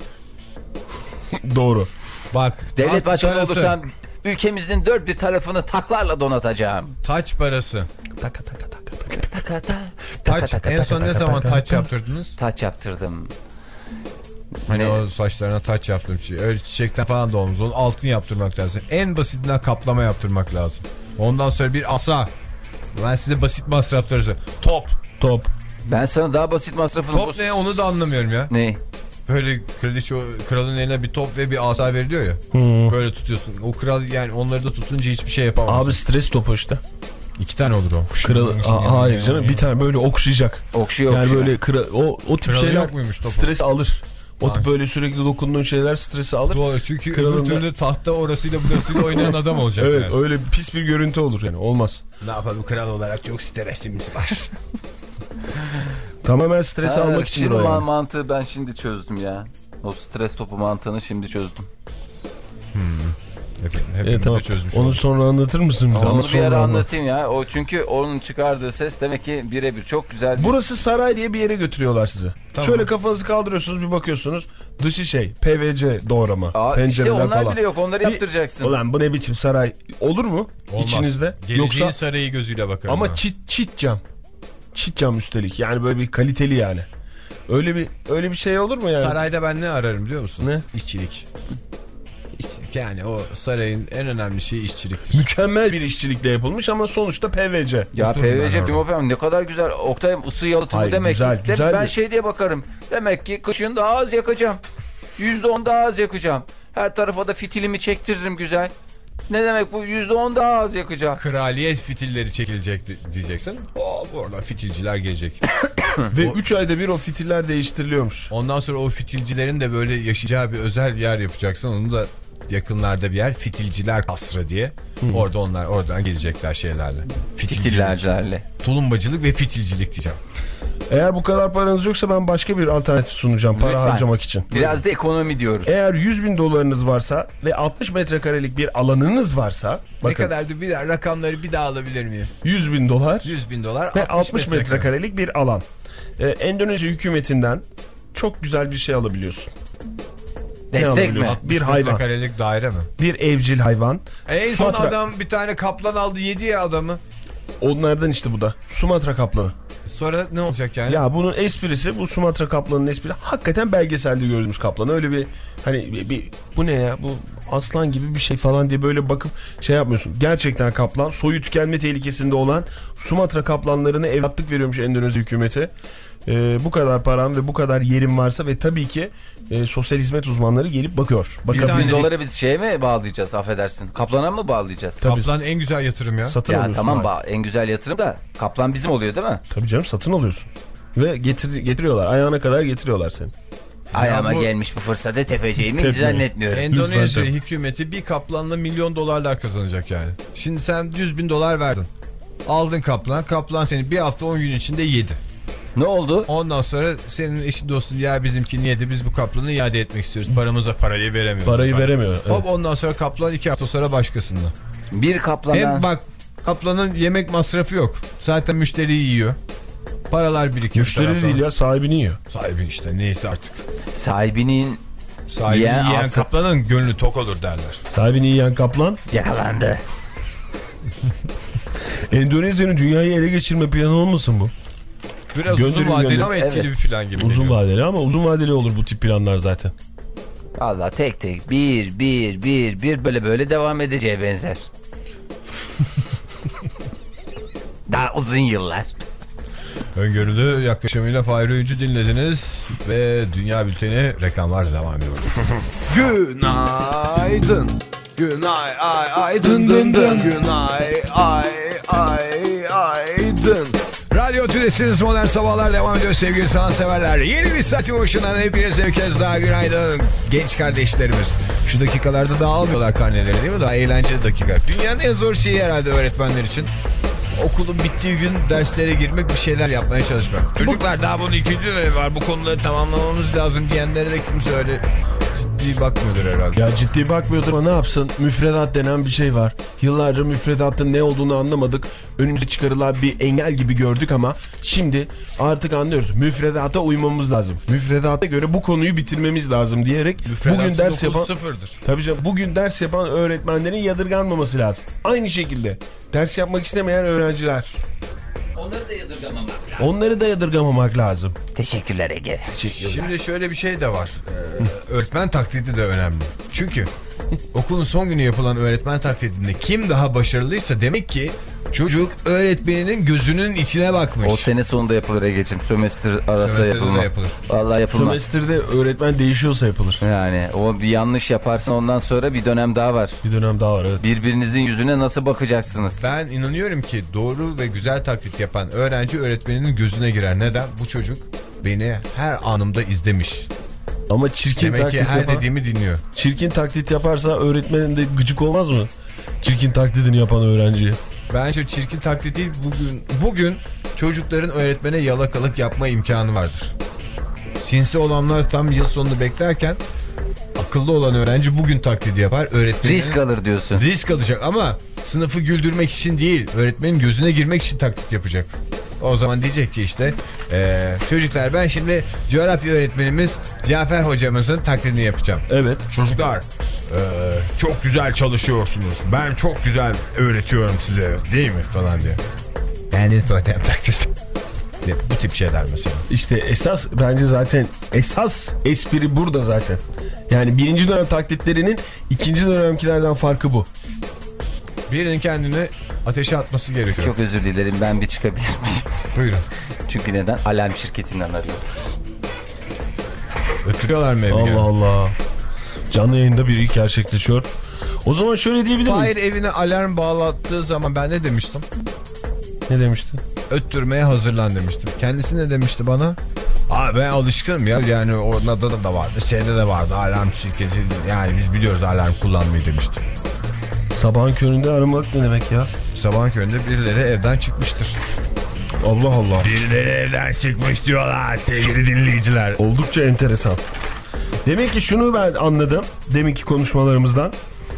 Doğru. Bak Devlet taht başkanı parası, olursam ülkemizin dört bir tarafını taklarla donatacağım. taç parası. Taka taka taka taka. Taka ta, Taç taka en taka son ne taka zaman taka. taç yaptırdınız? Taç yaptırdım. Hani Ne? o saçlarına taç yaptım. Öyle çiçekten falan da olmaz. Onu altın yaptırmak lazım. En basitinden kaplama yaptırmak lazım. Ondan sonra bir asa. Ben size basit masrafları söyleyeyim. Top. Top. Ben sana daha basit masrafını... Top ne onu da anlamıyorum ya. Ne? Böyle kraliçe kralın eline bir top ve bir asa veriliyor ya. Hmm. Böyle tutuyorsun. O kral yani onları da tutunca hiçbir şey yapamaz. Abi stres topu işte. İki tane olur o. Kral, Aa, hayır canım, bir tane böyle okşayacak. Okşuyor Yani okşuyor. böyle kra- o o tip Kralı şeyler yok muymuş topu? stres alır. O tip Hayır. böyle sürekli dokunduğun şeyler stresi alır. Doğru çünkü Kralın öbür da- türlü tahta orasıyla burasıyla oynayan adam olacak. Evet, yani. öyle pis bir görüntü olur yani, olmaz. Ne yapalım kral olarak çok stresimiz var. Tamamen stresi Ha, almak için şimdi o ma- yani. mantığı ben şimdi çözdüm ya. O stres topu mantığını şimdi çözdüm. Hep, hepimiz Evet, tamam. de çözmüş Onu olduk. sonra anlatır mısın bize? Ama Onu bir sonra ara anlat. anlatayım ya. O çünkü onun çıkardığı ses demek ki birebir çok güzel. Bir... Burası saray diye bir yere götürüyorlar sizi. Tamam. Şöyle kafanızı kaldırıyorsunuz, bir bakıyorsunuz. Dışı şey P V C doğrama. Aa, işte pencereler onlar falan. bile yok. Onları Bir- yaptıracaksın. Ulan bu ne biçim saray? Olur mu? Olmaz. İçinizde? Geleceğin Yoksa sarayı gözüyle bakarım. ama ben. çit çit cam. Çit cam üstelik. Yani böyle bir kaliteli yani. Öyle bir öyle bir şey olur mu yani? Sarayda ben ne ararım biliyor musun? Ne? İşçilik. İşçilik yani o sarayın en önemli şeyi işçiliktir. Mükemmel bir işçilikle yapılmış ama sonuçta P V C. Ya Otururum ben P V C orada. pimopem ne kadar güzel. Oktay ısı yalıtımı Hayır, demek güzel, ki. güzel ben bir- şey diye bakarım. Demek ki kışın daha az yakacağım. yüzde on daha az yakacağım. Her tarafa da fitilimi çektiririm güzel. Ne demek bu? yüzde on daha az yakacağım. Kraliyet fitilleri çekilecek di- diyeceksin. O buradan fitilciler gelecek. Ve üç ayda bir o fitiller değiştiriliyormuş. Ondan sonra o fitilcilerin de böyle yaşayacağı bir özel yer yapacaksın. Onu da yakınlarda bir yer fitilciler kasrı diye. Orada onlar oradan gelecekler şeylerle. Fitilciler. Fitillerle. Tulumbacılık ve fitilcilik diyeceğim. Eğer bu kadar paranız yoksa ben başka bir alternatif sunacağım para Lütfen. harcamak için. Biraz da ekonomi diyoruz. Eğer yüz bin dolarınız varsa ve altmış metrekarelik bir alanınız varsa, Ne bakın kadardı, bir daha rakamları bir daha alabilir miyim? yüz bin dolar yüz bin dolar ve altmış metrekarelik bir alan. Ee, Endonezya hükümetinden çok güzel bir şey alabiliyorsun. Ne Destek mi? alabiliyorsun? Bir hayvan, karelik daire mi? bir evcil hayvan. En son Sumatra- adam bir tane kaplan aldı, yedi ya adamı. Onlardan işte bu da. Sumatra kaplanı. Sonra ne olacak yani? Ya bunun esprisi, bu Sumatra kaplanının esprisi hakikaten belgeselde gördüğümüz kaplan. Öyle bir hani bir, bir bu ne ya, bu aslan gibi bir şey falan diye böyle bakıp şey yapmıyorsun. Gerçekten kaplan, soyu tükenme tehlikesinde olan Sumatra kaplanlarına evlatlık veriyormuş Endonezya hükümeti. Ee, bu kadar param ve bu kadar yerim varsa ve tabii ki e, sosyal hizmet uzmanları gelip bakıyor. yüz Bakabilir. bin doları biz şeye mi bağlayacağız, affedersin? Kaplana mı bağlayacağız? Tabii. Kaplan en güzel yatırım ya. Satın Ya alıyorsun. tamam, abi. ba- en güzel yatırım da kaplan bizim oluyor değil mi? Tabii canım, satın alıyorsun. Ve getir, getiriyorlar. Ayağına kadar getiriyorlar seni. Ayağıma bu- gelmiş bu fırsatı tepeceğimi hiç Tepmiyor. zannetmiyorum. Endonezya Lütfen. hükümeti bir kaplanla milyon dolarlar kazanacak yani. Şimdi sen yüz bin dolar verdin. Aldın kaplan. Kaplan seni bir hafta on gün içinde yedi. Ne oldu? Ondan sonra senin eşin dostun, ya bizimkini yedi, biz bu kaplanı iade etmek istiyoruz. Paramıza parayı veremiyoruz. Parayı efendim. veremiyor. Hop, Evet. ondan sonra kaplan iki hafta sonra başkasında. Bir kaplandan... Hem bak, kaplanın yemek masrafı yok. Zaten müşteri yiyor. Paralar birikiyor. Müşteri değil ya, sahibini yiyor. Sahibi işte, neyse artık. Sahibinin Sahibini Yiyen yiyen alsın. kaplanın gönlü tok olur derler. Sahibini yiyen kaplan. yakalandı. Endonezya'nın dünyayı ele geçirme planı olmasın bu? Biraz Gönderin, uzun vadeli gönderin. ama etkili Evet. bir plan gibi. Uzun geliyor. vadeli, ama uzun vadeli olur bu tip planlar zaten. Valla tek tek bir bir bir bir böyle böyle devam edeceğe benzer. Daha uzun yıllar. Öngörülü yaklaşımıyla Fahir Öğüncü dinlediniz ve Dünya Bülteni reklamlar devam ediyor. Günaydın. Günay ay ay dın dın dın. Günay ay ay ay dın. Radyo Tülesi'niz Modern Sabahlar devam ediyor sevgili sanatseverler. Yeni bir saatin başından hepinize bir kez daha günaydın. Genç kardeşlerimiz. Şu dakikalarda daha almıyorlar karneleri değil mi? Daha eğlenceli dakika. Dünyanın en zor şeyi herhalde öğretmenler için. Okulun bittiği gün derslere girmek, bir şeyler yapmaya çalışmak. Çocuklar daha bunun ikinci dönemi var, bu konuları tamamlamamız lazım diyenlere de kimse öyle ciddi bakmıyordur herhalde. Ya ciddi bakmıyordur ama ne yapsın? Müfredat denen bir şey var. Yıllarca müfredatın ne olduğunu anlamadık. Önümüze çıkarılan bir engel gibi gördük ama şimdi artık anlıyoruz. Müfredata uymamız lazım. Müfredata göre bu konuyu bitirmemiz lazım diyerek bugün ders yapan... sıfırdır. Tabii canım, bugün ders yapan öğretmenlerin yadırganmaması lazım. Aynı şekilde ders yapmak istemeyen öğrenciler. Onları da yadırgamamak lazım. Onları da yadırgamamak lazım. Teşekkürler Ege. Şimdi şöyle bir şey de var. Ee, öğretmen taklidi de önemli. Çünkü okulun son günü yapılan öğretmen taklidinde kim daha başarılıysa demek ki çocuk öğretmeninin gözünün içine bakmış. O sene sonunda yapılır Ege'cim. Sömestr arasında Sömestrde yapılma. de yapılır. Vallahi yapılmaz. Sömestrde öğretmen değişiyorsa yapılır. Yani o bir yanlış yaparsan ondan sonra bir dönem daha var. Bir dönem daha var, evet. Birbirinizin yüzüne nasıl bakacaksınız? Ben inanıyorum ki doğru ve güzel taklit yapan öğrenci öğretmeninin gözüne girer. Neden? Bu çocuk beni her anımda izlemiş. Ama çirkin Demek ki taklit her yapan, dediğimi dinliyor. çirkin taklit yaparsa öğretmenin de gıcık olmaz mı? Çirkin taklidini yapan öğrenciye. Bence çirkin taklit değil, bugün bugün çocukların öğretmene yalakalık yapma imkanı vardır. Sinsi olanlar tam yıl sonunu beklerken akıllı olan öğrenci bugün taklidi yapar. Öğretmenin Risk alır diyorsun. risk alacak ama sınıfı güldürmek için değil, öğretmenin gözüne girmek için taklit yapacak. O zaman diyecek ki işte ee, çocuklar, ben şimdi coğrafya öğretmenimiz Cafer hocamızın taklidini yapacağım. Evet. Çocuklar ee, çok güzel çalışıyorsunuz. Ben çok güzel öğretiyorum size, değil mi falan diye. Yani totem taklit. Bu tip şeyler mesela. İşte esas bence zaten esas espri burada zaten. Yani birinci dönem taklitlerinin ikinci dönemkilerden farkı bu. Birinin kendini ateşe atması gerekiyor. Çok özür dilerim, ben bir çıkabilir miyim? Buyurun. Çünkü neden? Alarm şirketinden arıyorlar. Ötürüyorlar mı evi? Allah yani? Allah. Canlı yayında bir ilk gerçekleşiyor. O zaman şöyle diyebilir miyiz? Fahir evine alarm bağlattığı zaman ben ne demiştim? Ne demiştin? Öttürmeye hazırlan demiştim. Kendisi ne demişti bana? Aa, ben alışkınım ya, yani orada da, da vardı, şeyde de vardı alarm şirketi, yani biz biliyoruz alarm kullanmayı demişti. Sabahın köründe aramak ne demek ya? Sabahın köründe birileri evden çıkmıştır. Allah Allah. Birileri evden çıkmış diyorlar sevgili dinleyiciler. Oldukça enteresan. Demek ki şunu ben anladım deminki konuşmalarımızdan.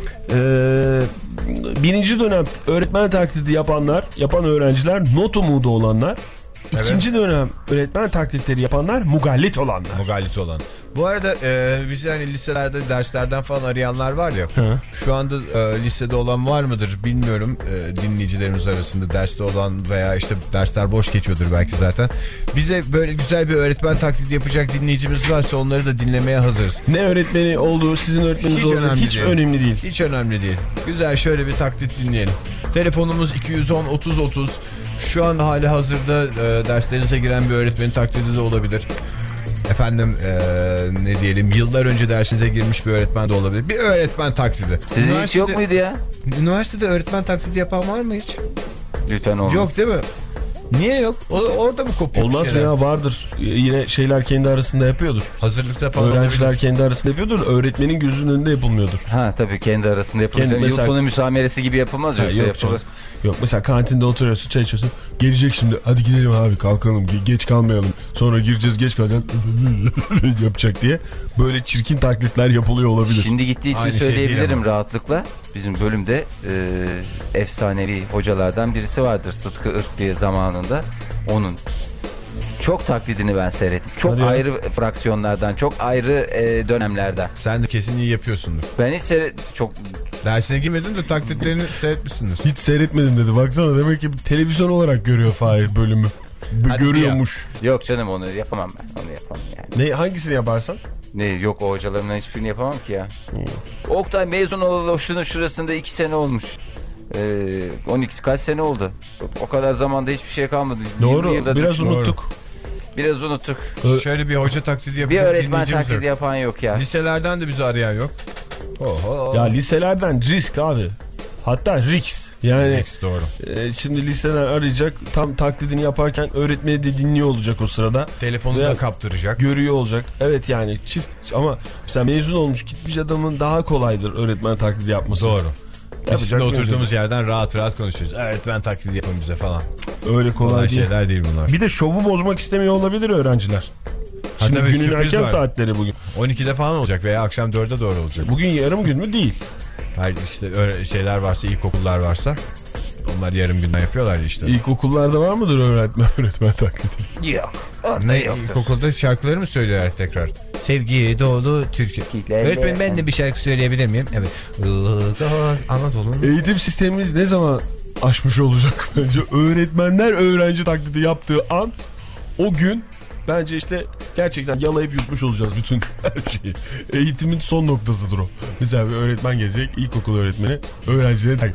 Ee, birinci dönem öğretmen taklidi yapanlar, yapan öğrenciler not umudu olanlar. Evet. İkinci dönem öğretmen taklitleri yapanlar mugallit olanlar. Mugallit olan. Bu arada e, bizi hani liselerde derslerden falan arayanlar var ya. Hı. Şu anda e, lisede olan var mıdır bilmiyorum, e, dinleyicilerimiz arasında derste olan veya işte dersler boş geçiyordur belki zaten. Bize böyle güzel bir öğretmen taklidi yapacak dinleyicimiz varsa onları da dinlemeye hazırız. Ne öğretmeni olduğu, sizin öğretmeniniz hiç olduğu önemli hiç değil. önemli değil. Hiç önemli değil. Güzel şöyle bir taklit dinleyelim. Telefonumuz iki yüz on otuz otuz. Şu an hali hazırda e, derslerinize giren bir öğretmenin taklidi de olabilir. Efendim ee, ne diyelim, yıllar önce dersinize girmiş bir öğretmen de olabilir. Bir öğretmen taklidi. Sizin hiç yok muydu ya? Üniversitede öğretmen taklidi yapan var mı hiç? Lütfen olmaz. Yok değil mi? Niye yok? O, orada mı kopuyor? Olmaz mı ya, vardır. Yine şeyler kendi arasında yapıyordur. Hazırlıkta falan öğrenciler olabilir. Kendi arasında yapıyordur. Öğretmenin gözünün önünde yapılmıyordur. Ha tabii kendi arasında yapılacak. Kendi mesela... Yufonu müsameresi gibi yapılmaz, yoksa yok, yapılır. Yok mesela kantinde oturuyorsun, çay içiyorsun. Gelecek şimdi, hadi gidelim abi, kalkalım, geç kalmayalım. Sonra gireceğiz, geç kalacağız yapacak diye. Böyle çirkin taklitler yapılıyor olabilir. Şimdi gittiği için aynı söyleyebilirim şey rahatlıkla. Bizim bölümde e, efsanevi hocalardan birisi vardır, Sıtkı Irk diye zamanında. Onun çok taklidini ben seyrettim. Çok hadi ayrı ya. Fraksiyonlardan, çok ayrı e, dönemlerden. Sen de kesin iyi yapıyorsundur. Ben hiç seyret... Çok... Dersine girmedin de taklitlerini seyretmişsindir. Hiç seyretmedim dedi. Baksana, demek ki televizyon olarak görüyor Fahir bölümü. Hadi görüyormuş. Ya. Yok canım, onu yapamam ben. Onu yapamam yani. Ne, hangisini yaparsan? Ne, yok o hocalarımdan hiçbirini yapamam ki ya. Hmm. Oktay mezun olalı şunun şurasında iki sene olmuş. Ee, on iki kaç sene oldu. O kadar zamanda hiçbir şey kalmadı. Doğru, biraz düşün. unuttuk. Doğru. Biraz unuttuk. Şöyle bir hoca taklidi yapacak bir öğretmen taklidi yok. Yapan yok ya. Liselerden de bizi arayan yok. Oho. Ya liselerden risk abi. Hatta risk. Yani risk, doğru. E, şimdi liseler arayacak, tam taklidini yaparken öğretmeni de dinliyor olacak o sırada. Telefonunu da kaptıracak. Görüyor olacak. Evet yani çift, ama sen mezun olmuş gitmiş adamın daha kolaydır öğretmen taklidi yapması. Doğru. Biz şimdi oturduğumuz yerden rahat rahat konuşuyoruz. Öğretmen taklidi yapın bize falan. Öyle kolay, kolay değil. şeyler değil bunlar. Bir de şovu bozmak istemiyor olabilir öğrenciler. Şimdi ha, günün erken var. Saatleri bugün. on ikide falan olacak veya akşam dörde doğru olacak. Bugün yarım gün mü? Değil. Hayır işte öyle şeyler varsa, ilkokullar varsa onlar yarım günden yapıyorlar işte. İlkokullarda var mıdır öğretmen öğretmen taklidi? Yok. Ne yoktur. İlkokulda şarkıları mı söylüyorlar tekrar? Sevgi dolu Türkiye. Öğretmenim ben de bir şarkı söyleyebilir miyim? Evet. Anadolu'nun. Eğitim sistemimiz ne zaman aşmış olacak bence? Öğretmenler öğrenci taklidi yaptığı an, o gün bence işte gerçekten yalayıp yutmuş olacağız bütün her şeyi. Eğitimin son noktasıdır o. Mesela bir öğretmen gelecek, ilkokul öğretmeni öğrencilere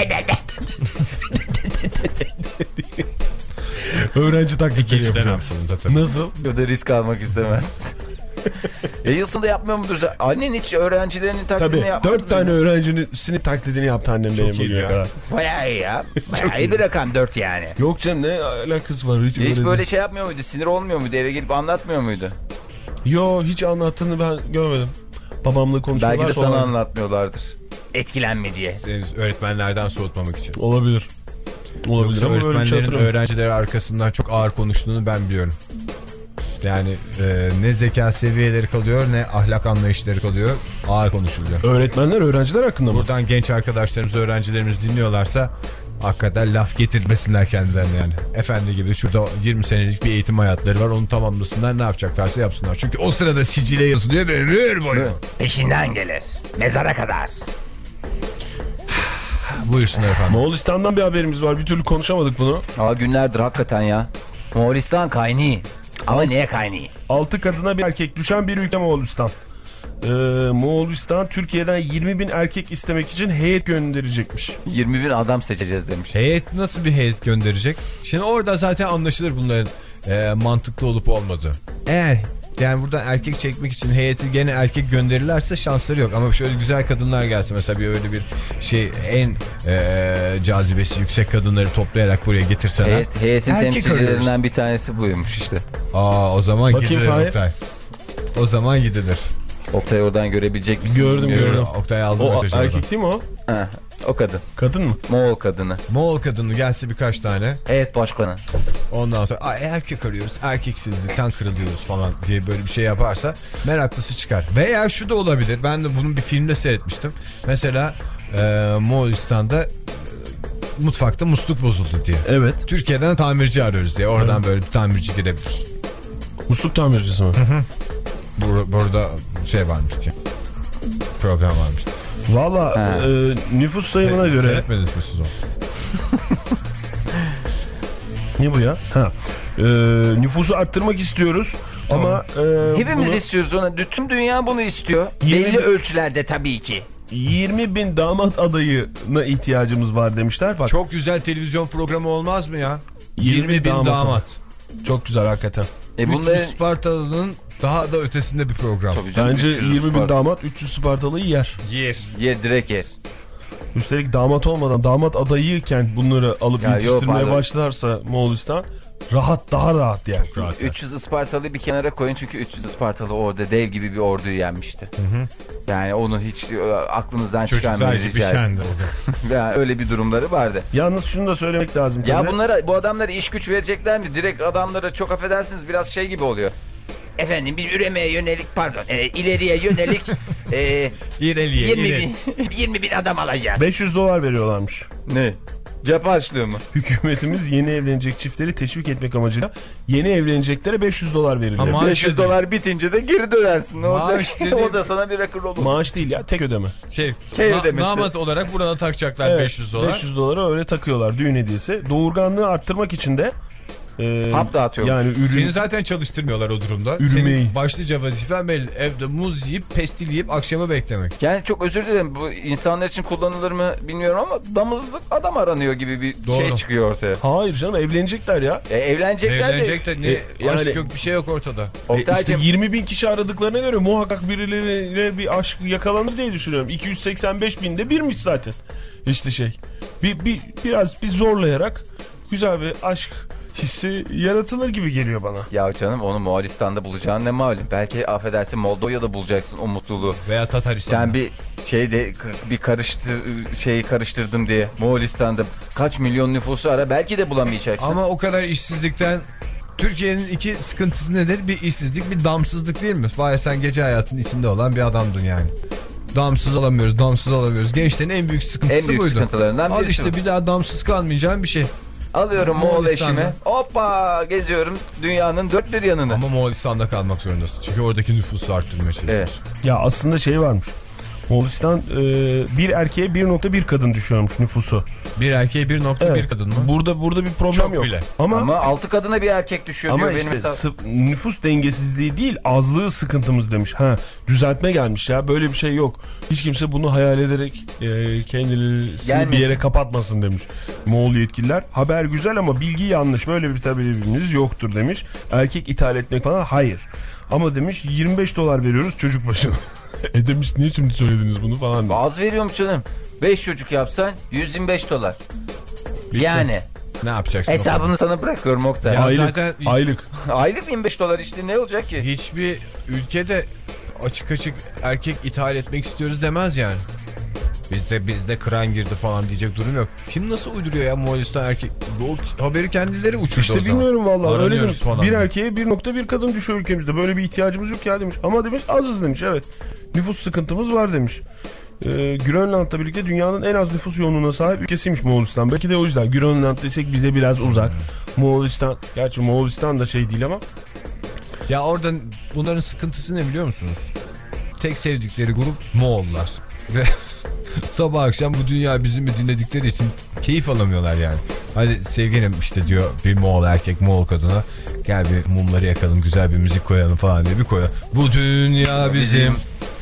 öğrenci taklitleri yapıyor. Nasıl? O da risk almak istemez. E yılsında yapmıyor mudur? Annen hiç öğrencilerinin taklidini yapmadı. Dört tane öğrencisinin taklidini yaptı annem benim bugüne kadar. Bayağı iyi ya. Bayağı iyi bir rakam, dört yani. Yok canım, ne alakası var? Hiç, hiç böyle şey yapmıyor muydu? Sinir olmuyor muydu? Eve gelip anlatmıyor muydu? Yo, hiç anlattığını ben görmedim. Babamla konuşuyorlar. Belki de sonra... sana anlatmıyorlardır. Etkilenme diye. Seni öğretmenlerden soğutmamak için. Olabilir. Olabilir ama öğretmenlerin şey öğrencileri arkasından çok ağır konuştuğunu ben biliyorum. Yani e, ne zeka seviyeleri kalıyor, ne ahlak anlayışları kalıyor. Ağır konuşuluyor. Öğretmenler öğrenciler hakkında mı? Buradan genç arkadaşlarımız, öğrencilerimiz dinliyorlarsa hakikaten laf getirmesinler kendilerine yani. Efendi gibi şurada yirmi senelik bir eğitim hayatları var, onu tamamlasınlar, ne yapacaklarsa yapsınlar. Çünkü o sırada sicile yazılıyor ve ömür boyu. Peşinden gelir. Mezara kadar. Buyursunlar efendim. Moğolistan'dan bir haberimiz var. Bir türlü konuşamadık bunu. Aa, günlerdir hakikaten ya. Moğolistan kaynıyor. Ama Alt, niye kaynıyor? Altı kadına bir erkek düşen bir ülke Moğolistan. Ee, Moğolistan Türkiye'den yirmi bin erkek istemek için heyet gönderecekmiş. yirmi bin adam seçeceğiz demiş. Heyet nasıl bir heyet gönderecek? Şimdi orada zaten anlaşılır bunların e, mantıklı olup olmadığı. Eğer yani buradan erkek çekmek için heyeti gene erkek gönderirlerse şansları yok. Ama şöyle güzel kadınlar gelse mesela, bir öyle bir şey, en e, cazibesi yüksek kadınları toplayarak buraya getirseler. Heyet, heyetin temsilcilerinden bir tanesi buymuş işte. Aa, o zaman bakayım gidilir Oktay. O zaman gidilir. Oktay oradan görebilecek misin? Gördüm Bilmiyorum. gördüm. Oktay aldım O mesajı oradan. erkek değil mi o? Ha, o kadın. Kadın mı? Moğol kadını. Moğol kadını gelse birkaç tane. Evet başkanım. Ondan sonra Ay, erkek arıyoruz, erkeksizlikten kırılıyoruz falan diye böyle bir şey yaparsa meraklısı çıkar. Veya şu da olabilir. Ben de bunun bir filmde seyretmiştim. Mesela e, Moğolistan'da e, mutfakta musluk bozuldu diye. Evet. Türkiye'den tamirci arıyoruz diye. Oradan böyle bir tamirci girebilir. Musluk tamircisi mi? Bur burada şey varmış ki. Program varmış. Valla e, nüfus sayımına göre. Seyretmediniz mi siz onu? Ne bu ya? Ha. E, nüfusu arttırmak istiyoruz. Tamam. Ama e, Hepimiz bunu... istiyoruz onu. Bütün dünya bunu istiyor. yirmi Belli ölçülerde tabii ki. yirmi bin damat adayına ihtiyacımız var demişler. Bak. Çok güzel televizyon programı olmaz mı ya? yirmi yirmi bin damat. damat. Çok güzel hakikaten. E üç yüz bunların... Spartalı'nın daha da ötesinde bir program. Tabii canım, Bence üç yüz yirmi bin Spart- damat üç yüz Spartalı'yı yer. Yer. Yer direkt yer. Üstelik damat olmadan damat adayıyken bunları alıp Ya yetiştirmeye yok, başlarsa Moğolistan rahat daha rahat yani. Rahat. üç yüz Ispartalı'yı bir kenara koyun çünkü üç yüz Ispartalı orada dev gibi bir orduyu yenmişti. Hı hı. Yani onu hiç e, aklınızdan Çocuklar çıkarmayın gibi rica ederim. şendi. Yani öyle bir durumları vardı. Yalnız şunu da söylemek lazım tabii. Ya bunlara, bu adamlara iş güç verecekler mi? Direkt adamlara çok affedersiniz biraz şey gibi oluyor. Efendim bir üremeye yönelik pardon e, ileriye yönelik e, İleriye, yirmi ileri. bin yirmi bin adam alacağız. beş yüz dolar veriyorlarmış. Ne? Cep harçlığı mı? Hükümetimiz yeni evlenecek çiftleri teşvik etmek amacıyla yeni evleneceklere beş yüz dolar verilir. Ama- beş yüz dolar bitince de geri dönersin. Ne olacak? Maaş dedi- O da sana bir rakır olur. Maaş değil ya, tek ödeme. Şey, Key na- ödemesi. damat olarak burada takacaklar Evet, beş yüz dolar. beş yüz dolara öyle takıyorlar düğün hediyesi. Doğurganlığı arttırmak için de e, Hap dağıtıyormuş. yani ürün Seni zaten çalıştırmıyorlar o durumda. Ürümeyi. Senin başlıca vazifen belli. Evde muz yiyip pestil yiyip akşama beklemek. Yani çok özür dilerim bu insanlar için kullanılır mı bilmiyorum ama damızlık adam aranıyor gibi bir Doğru. şey çıkıyor ortaya. hayır canım, evlenecekler ya. E, evlenecekler Evlenecek de. de ne? E, yani- Aşk yok, bir şey yok ortada. E, işte Oktay'cığım, yirmi bin kişi aradıklarına göre muhakkak birileriyle bir aşk yakalanır diye düşünüyorum. iki yüz seksen beş binde birmiş zaten. İşte şey. Bir, bir, biraz bir zorlayarak güzel bir aşk hissi yaratılır gibi geliyor bana. ya canım onu Moğolistan'da bulacağın ne malum. Belki affedersin Moldova'da bulacaksın o mutluluğu. Veya Tataristan'da. Sen bir şeyde bir karıştır şeyi karıştırdım diye Moğolistan'da kaç milyon nüfusu ara belki de bulamayacaksın. Ama o kadar işsizlikten Türkiye'nin iki sıkıntısı nedir? Bir işsizlik, bir damsızlık değil mi? Vay, sen gece hayatının içinde olan bir adamdın yani. Damsız alamıyoruz, damsız alamıyoruz. Gençlerin en büyük sıkıntısı En büyük buydu. sıkıntılarından Al birisi. işte bir daha damsız kalmayacağın bir şey. Alıyorum Moğol Moğolistan'da. eşimi. Hoppa geziyorum dünyanın dört bir yanını. Ama Moğolistan'da kalmak zorundasın. Çünkü oradaki nüfusu arttırmaya çalışıyorsun. Evet. Ya aslında şey varmış. Moğolistan e, bir erkeğe bir nokta bir kadın düşüyormuş nüfusu. Bir erkeğe bir nokta bir Evet. kadın mı? Burada burada bir problem Çok yok. bile. Ama Ama altı kadına bir erkek düşüyor ama diyor benim işte hesap. sı- nüfus dengesizliği değil, azlığı sıkıntımız demiş. Ha, düzeltme gelmiş ya, böyle bir şey yok. Hiç kimse bunu hayal ederek e, kendini bir Gelmesin. yere kapatmasın demiş Moğol yetkililer. Haber güzel ama bilgi yanlış. Böyle bir talebimiz yoktur demiş. Erkek ithal etmek falan hayır. Ama demiş yirmi beş dolar veriyoruz çocuk başına. E demiş niye şimdi söylediniz bunu falan demiş. Az veriyorum canım. beş çocuk yapsan yüz yirmi beş dolar. Yani Ne yapacaksın? hesabını sana bırakıyorum Oktay. Ya Aylık, zaten hiç- aylık. Aylık yirmi beş dolar işte ne olacak ki? Hiçbir ülkede açık açık erkek ithal etmek istiyoruz demez yani. Bizde bizde kıran girdi falan diyecek durum yok. Kim nasıl uyduruyor ya Moğolistan erkek? O haberi kendileri uçurdu İşte o zaman. bilmiyorum vallahi, öyle Aranıyoruz demiş. falan. Bir erkeğe bir nokta bir kadın düşüyor ülkemizde. Böyle bir ihtiyacımız yok ya demiş. Ama demiş azız demiş, evet. Nüfus sıkıntımız var demiş. Ee, Grönland'la birlikte dünyanın en az nüfus yoğunluğuna sahip ülkesiymiş Moğolistan. Belki de o yüzden Grönland desek bize biraz uzak. Moğolistan, gerçi Moğolistan da şey değil ama. Ya oradan bunların sıkıntısı ne biliyor musunuz? Tek sevdikleri grup Moğollar. Ve sabah akşam bu dünya bizim mi dinledikleri için keyif alamıyorlar yani. Hadi sevgilim işte diyor bir Moğol erkek Moğol kadına, gel bir mumları yakalım, güzel bir müzik koyalım falan diye bir koyalım. Bu dünya bizim,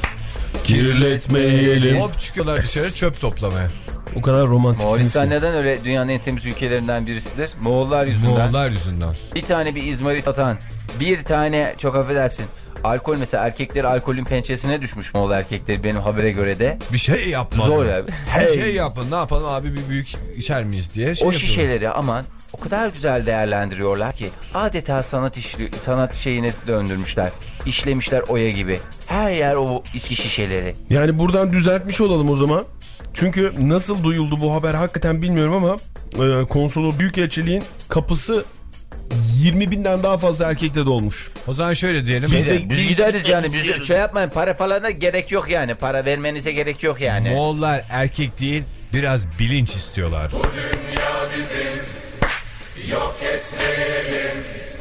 Kirletmeyelim. hop çıkıyorlar dışarı çöp toplamaya. O kadar romantik. Moğolistan neden öyle dünyanın en temiz ülkelerinden birisidir? Moğollar yüzünden. Moğollar yüzünden. Bir tane bir izmarit atan, bir tane çok affedersin Alkol mesela, erkekler alkolün pençesine düşmüş Moğol erkekleri benim habere göre de. Bir şey yapmadım. Zor abi. Her Hey. şey yapın. Ne yapalım abi, bir büyük içer miyiz diye. Şey O yapıyorum. şişeleri aman o kadar güzel değerlendiriyorlar ki adeta sanat işli, sanat şeyine döndürmüşler. İşlemişler oya gibi. Her yer o içki şişeleri. Yani buradan düzeltmiş olalım o zaman. Çünkü nasıl duyuldu bu haber hakikaten bilmiyorum ama e, konsolo büyükelçiliğin kapısı yirmi binden daha fazla erkekle dolmuş. O zaman şöyle diyelim. Biz, de- biz gideriz yani. Biz şey yapmayın, para falana gerek yok yani. Para vermenize gerek yok yani. Moğollar erkek değil, biraz bilinç istiyorlar. Bu dünya bizim, yok etmeyelim.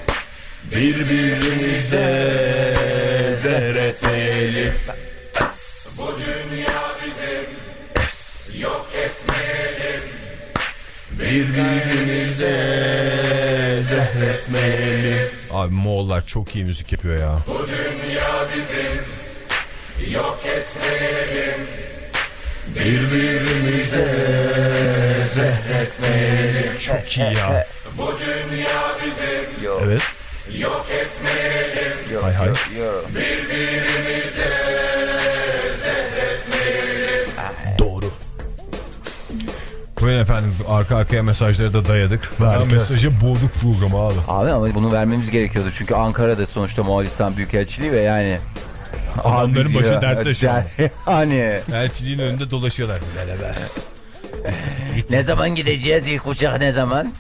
Birbirimize zehretmeyelim. Bu dünya bizim, yok etmeyelim. Birbirimize zehretmeyelim. Abi Moğollar çok iyi müzik yapıyor ya. Bu dünya bizim, yok etmeyelim. Birbirimize zehretmeyelim. Çok iyi ya. Bu dünya bizim, Yok, Evet. yok etmeyelim. yok, Hay hay. yok, yok. Birbirimize zehretmeyelim. Doğru. Buyurun efendim, arka arkaya mesajları da dayadık. Ben mesajı boğduk programı abi. Abi ama bunu vermemiz gerekiyordu. Çünkü Ankara'da sonuçta Moğolistan Büyükelçiliği ve yani... Adamların Abi başı ya, dertte şu an. Hani Elçiliğin önünde dolaşıyorlar. ne zaman gideceğiz, ilk uçak ne zaman?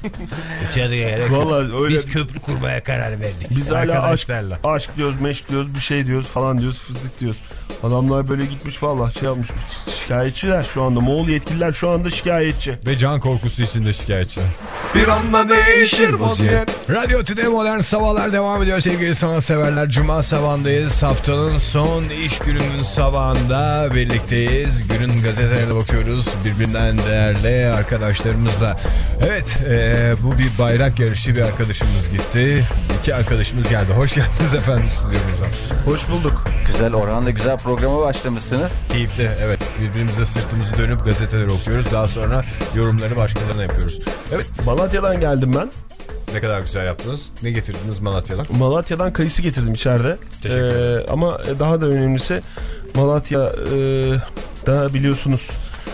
Vallahi öyle. Biz köprü kurmaya karar verdik. Biz hala aşk, Arkadaşlarla. aşk diyoruz, meşk diyoruz, bir şey diyoruz falan diyoruz, fızdık diyoruz. Adamlar böyle gitmiş vallahi şey yapmış. Şikayetçiler şu anda. Moğol yetkililer şu anda şikayetçi. Ve can korkusu içinde şikayetçi. Bir anda değişir vaziyet. Radyo Tüde Modern Sabahlar devam ediyor sevgili sanatseverler. Cuma sabahındayız. Haftanın son iş gününün sabahında birlikteyiz. Günün gazetelerine bakıyoruz. Birbirinden değerli arkadaşlarımızla. Evet, e, bu bir bayrak yarışı, bir arkadaşımız gitti. İki arkadaşımız geldi. Hoş geldiniz efendim stüdyomuza. Hoş bulduk. Güzel, Orhan'la güzel programa başlamışsınız. Keyifli, evet. Birbirimize sırtımızı dönüp gazeteleri okuyoruz. Daha sonra yorumları başkalarına yapıyoruz. Evet, Malatya'dan geldim ben. ne kadar güzel yaptınız. Ne getirdiniz Malatya'dan? Malatya'dan kayısı getirdim içeride. Teşekkür ederim. Ee, ama daha da önemlisi Malatya e, daha biliyorsunuz,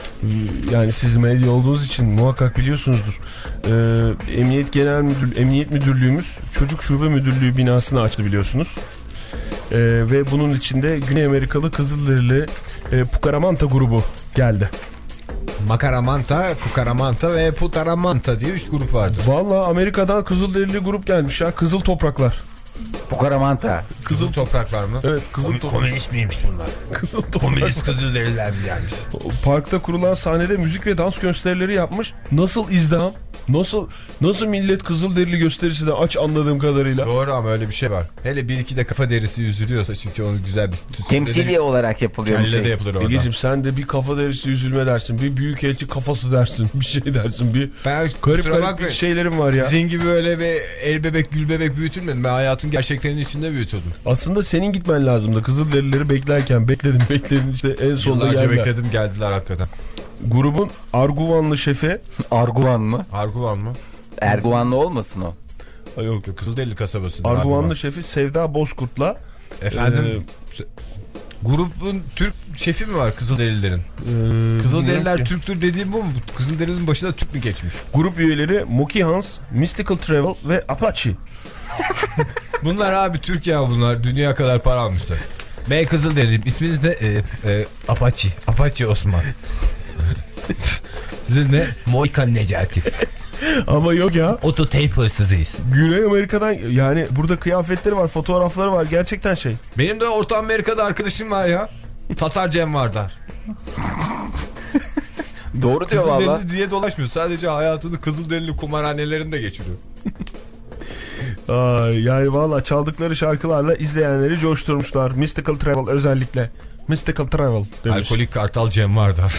yani siz medya olduğunuz için muhakkak biliyorsunuzdur. Ee, Emniyet Genel Müdür, Emniyet Müdürlüğümüz Çocuk Şube Müdürlüğü binasını açtı biliyorsunuz. Ee, ve bunun içinde Güney Amerikalı Kızılderili e, Pukaramanta grubu geldi. Makaramanta, Kukaramanta ve Putaramanta diye üç grup vardı. Vallahi Amerika'dan Kızılderili grup gelmiş ya. Kızıl Topraklar. Bukaramanta. Kızıl topraklar mı? Evet, Kızıl Topraklar. Komünist miymiş bunlar? Kızıl Komünist Topraklar. Kızılderililer mi gelmiş? Parkta kurulan sahnede müzik ve dans gösterileri yapmış. Nasıl izdiham? Nasıl nasıl millet Kızılderili gösterisine aç anladığım kadarıyla. Doğru, ama öyle bir şey var. Hele bir iki de kafa derisi yüzülüyorsa, çünkü onu güzel bir... Temsili olarak yapılıyor bu Kelle de şey. yapılır orada. Egeciğim sen de bir kafa derisi üzülme dersin. Bir büyükelçi kafası dersin. Bir şey dersin. Bir Ben garip kusura garip bakmayın. bir şeylerim var ya. Sizin gibi öyle bir el bebek gül bebek büyütülmedim. Ben hayatın gerçeklerinin içinde büyütüldüm. Aslında senin gitmen lazımdı. Kızılderilileri beklerken bekledim bekledim işte en sonunda Yıllarca geldiler. bekledim, geldiler hakikaten. Grubun Arguvanlı şefi. Arguvan mı? Arguvan mı? Erguvanlı olmasın o. Ay yok yok. Kızılderili kasabası. Arguvanlı şefi Sevda Bozkurt'la Efendim, e, grubun Türk şefi mi var Kızılderililerin? e, Kızılderililer bilmiyorum ki. Türktür dediğim bu mu? Kızılderililerin başına Türk mü geçmiş? Grup üyeleri Moki Hans, Mystical Travel ve Apache. Bunlar abi Türk ya bunlar. Dünya kadar para almışlar. Ben Kızılderiliyim. İsminiz ne? Ee, e, Apache. Apache Osman. Sizin ne? Moikan Necati. Ama yok ya. Ototape hırsızıyız. Güney Amerika'dan, yani burada kıyafetleri var, fotoğrafları var, gerçekten şey. Benim de Orta Amerika'da arkadaşım var ya. Tatar Cem Vardar. Doğru diyor valla. Kızılderili diye dolaşmıyor. Sadece hayatını Kızılderili kumarhanelerinde geçiriyor. Ay, yani valla çaldıkları şarkılarla izleyenleri coşturmuşlar. Mystical Travel özellikle. Mystical Travel demiş. Alkolik Kartal Cem Vardar.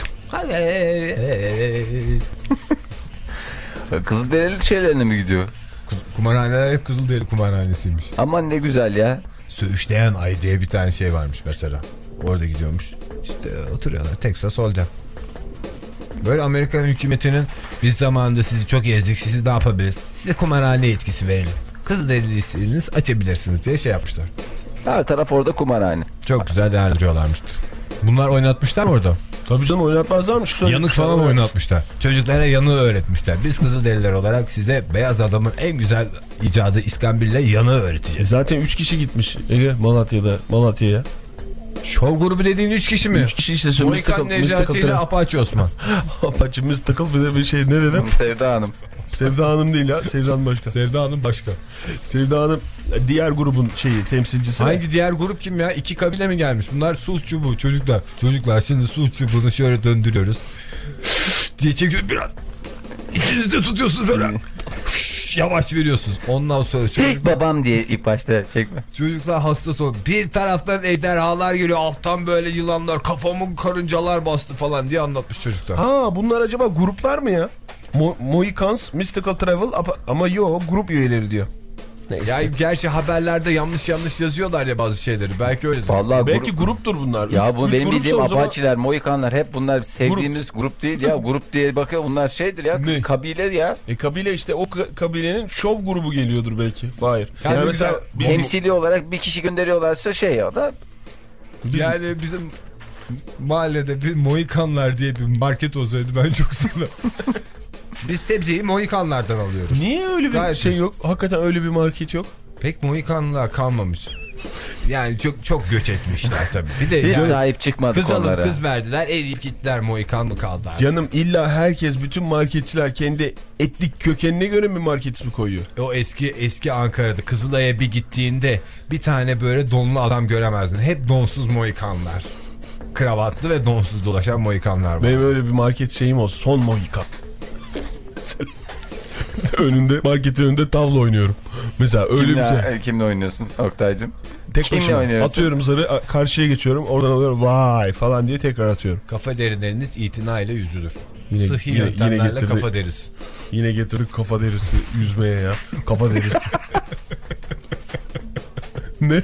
Kızılderili şeylerine mi gidiyor? Kız, kumarhaneler hep Kızılderili kumarhanesiymiş. Aman ne güzel ya. Söğüşleyen Ay diye bir tane şey varmış mesela. Orada gidiyormuş. İşte oturuyorlar Texas Hold'em. Böyle Amerikan hükümetinin biz zamanında sizi çok ezdik, sizi ne yapabiliriz? Size kumarhane etkisi verelim. Kızılderiliyseniz açabilirsiniz diye şey yapmışlar. Her taraf orada kumarhane. Çok güzel değerlendiriyorlarmış. Bunlar oynatmışlar mı orada? Tabii canım oynatmazlarmış. Yanık falan oynatmışlar. Çocuklara yanığı öğretmişler. Biz Kızılderililer olarak size beyaz adamın en güzel icadı İskambil'le yanığı öğreteceğiz. E zaten üç kişi gitmiş Ege Malatya'da Malatya'ya. Şov grubu dediğin üç kişi mi? üç kişi işte. Moikan Necati ile Apache Osman. Apache Mystical bir de bir şey ne dedim? Sevda Hanım. Sevda Hanım değil ya. Sevda Hanım başka. Sevda Hanım başka. Sevda Hanım diğer grubun şeyi temsilcisi. Hangi diğer grup kim ya? İki kabile mi gelmiş? Bunlar sus çubuğu çocuklar. Çocuklar şimdi sus çubuğunu şöyle döndürüyoruz. diye çekiyoruz biraz. İkiniz de tutuyorsunuz böyle. Yavaş veriyorsunuz. Ondan sonra çocuk... Babam diye ilk başta çekme. Çocuklar hastası oldu. Bir taraftan ejderhalar geliyor. Alttan böyle yılanlar. Kafamın karıncalar bastı falan diye anlatmış çocuklar. Ha bunlar acaba gruplar mı ya? Mo Mohicans, Mystical Travel ama yo grup üyeleri diyor. Neyse. Ya gerçi haberlerde yanlış yanlış yazıyorlar ya bazı şeyleri. Belki öyle. Vallahi belki grup... gruptur bunlar. Ya üç, bu üç benim bildiğim zaman... Apache'ler, Mohikanlar hep bunlar sevdiğimiz grup, grup değil ya. Grup diye bakıyor bunlar şeydir ya. Ne? Kabile ya. E kabile işte o kabilenin şov grubu geliyordur belki. Hayır. Yani Yani mesela mesela temsili olarak bir kişi gönderiyorlarsa şey ya da. Bizim... Yani bizim mahallede bir Mohikanlar diye bir market olsaydı ben çok sevdim. Biz sebzeyi Mohikanlardan alıyoruz. Niye öyle bir Gayet şey mi? yok? Hakikaten öyle bir market yok. Pek Mohikanlar kalmamış. Yani çok çok göç etmişler tabii. Bir de Biz yani sahip çıkmadık kız onlara. alıp kız verdiler, eriyip gittiler, Mohikan mı kaldı artık? Canım illa herkes bütün marketçiler kendi etnik kökenine göre mi market ismi koyuyor? O eski eski Ankara'da Kızılay'a bir gittiğinde bir tane böyle donlu adam göremezdin. Hep donsuz Mohikanlar. Kravatlı ve donsuz dolaşan Mohikanlar var. Benim öyle bir market şeyim olsun. Son Mohikan. önünde marketin önünde tavla oynuyorum. Mesela öyle Kimle, bir şey. Kimle oynuyorsun Oktay'cığım? Tek Kimle başıma oynuyorsun? atıyorum zarı karşıya geçiyorum. Oradan alıyorum vay falan diye tekrar atıyorum. Kafa derileriniz itinayla yüzülür. Yine, Sıhhi yine, yöntemlerle yine getirdi, kafa derisi. Yine getirdik kafa derisi yüzmeye ya. Kafa derisi. Ne?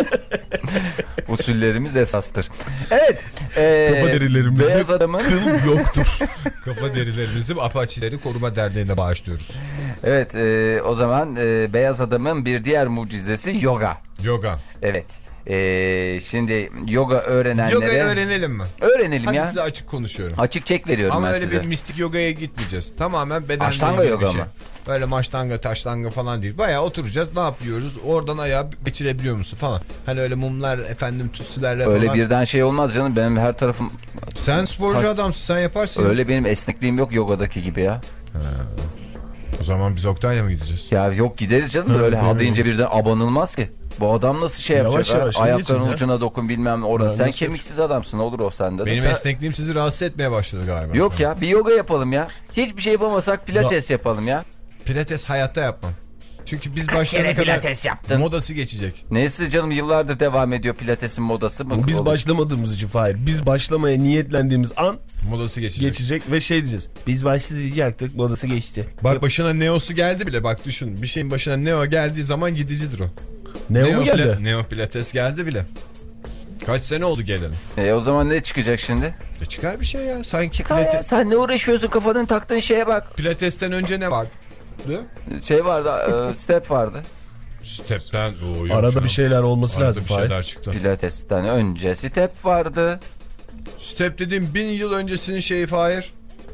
Usullerimiz esastır. Evet. E, Kafa derilerimde beyaz adamın... kıl yoktur. Kafa derilerimizi Apache'leri Koruma Derneği'ne bağışlıyoruz. Evet e, o zaman e, beyaz adamın bir diğer mucizesi yoga. Yoga. Evet. E, şimdi yoga öğrenenlere... Yoga'yı öğrenelim mi? Öğrenelim Hadi ya. size açık konuşuyorum. Açık çek veriyorum Ama ben öyle size. bir mistik yogaya gitmeyeceğiz. Tamamen bedenle Ashtanga ilgili bir yoga şey. mı? Böyle maçtanga taşlanga falan değil. Bayağı oturacağız, ne yapıyoruz? Oradan ayağı geçirebiliyor musun falan. Hani öyle mumlar efendim tütsülerle Öyle falan. birden şey olmaz canım. Benim her tarafım... Sen sporcu Ta- adamsın, sen yaparsın. Öyle benim esnekliğim yok yogadaki gibi ya. Ha. O zaman biz Oktay'la mı gideceğiz? Ya yok gideriz canım da öyle ha deyince birden abanılmaz ki. Bu adam nasıl şey Yavaş yapacak? yavaş, ha? Ayaklarının geçin ucuna dokun bilmem orada. Ya, Sen nasıl kemiksiz adamsın olur o sende de. Benim Sen... esnekliğim sizi rahatsız etmeye başladı galiba. Yok ya bir yoga yapalım ya. Hiçbir şey yapamasak pilates yapalım ya. Pilates hayatta yapmam. Çünkü biz Kaç başlayana kere kadar pilates yaptın? modası geçecek. Neyse canım yıllardır devam ediyor pilatesin modası mı? Biz olur? başlamadığımız için Fahir. Biz başlamaya niyetlendiğimiz an Modası geçecek. geçecek ve şey diyeceğiz. Biz başlayacaktık modası geçti. Bak başına Neo'su geldi bile, bak düşün. Bir şeyin başına Neo geldiği zaman gidicidir o. Ne Neo o geldi? Pila- Neo Pilates geldi bile. Kaç sene oldu geleli. E o zaman ne çıkacak şimdi? E çıkar bir şey ya. Sanki Çıkar ya, Pilates, sen ne uğraşıyorsun kafanın taktığın şeye bak. Pilates'ten önce ne vardı? Şey vardı e, step vardı. Step'ten. Oo, yok Arada canım. bir şeyler olması Arada lazım bir Fahir. şeyler çıktı. Pilates'ten önce step vardı. Step dediğim bin yıl öncesinin şeyi Fahir.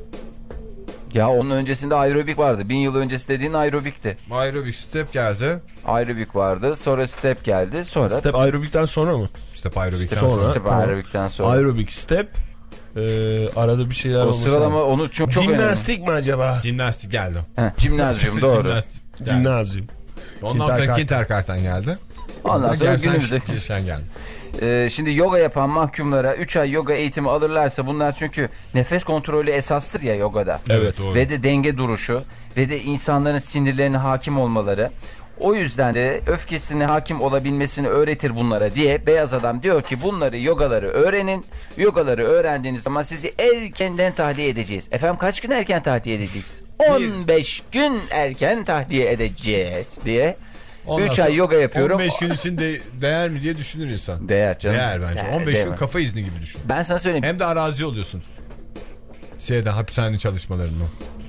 Ya onun öncesinde aerobik vardı. Bin yıl öncesi dediğin aerobikti. Aerobik step geldi. Aerobik vardı. Sonra step geldi. Sonra Step aerobikten sonra mı? Step aerobikten step, sonra. step Tamam. aerobikten sonra. Aerobik step. Ee, arada bir şeyler O olması sıralama lazım. onu çok çok önemli. Jimnastik mi acaba? Jimnastik geldi. Heh, Jimnazyum doğru. Jimnastik geldi. Jimnazyum. Ondan sonra Kindergarten. Kindergarten geldi. Ondan sonra Gersen günümüzde. Şişen geldi. Ee, şimdi yoga yapan mahkumlara üç ay yoga eğitimi alırlarsa bunlar çünkü nefes kontrolü esastır ya yogada. Evet. Doğru. Ve de denge duruşu ve de insanların sinirlerine hakim olmaları. O yüzden de öfkesine hakim olabilmesini öğretir bunlara diye beyaz adam diyor ki bunları yogaları öğrenin. Yogaları öğrendiğiniz zaman sizi erkenden tahliye edeceğiz. Efendim kaç gün erken tahliye edeceğiz? on beş gün erken tahliye edeceğiz diye. Ondan üç sonra ay yoga yapıyorum. on beş gün için de değer mi diye düşünür insan. Değer canım. Değer bence. Değer, on beş değil gün mi? kafa izni gibi düşün. Ben sana söyleyeyim. Hem de arazi oluyorsun. Şeyden hapishane çalışmalarından.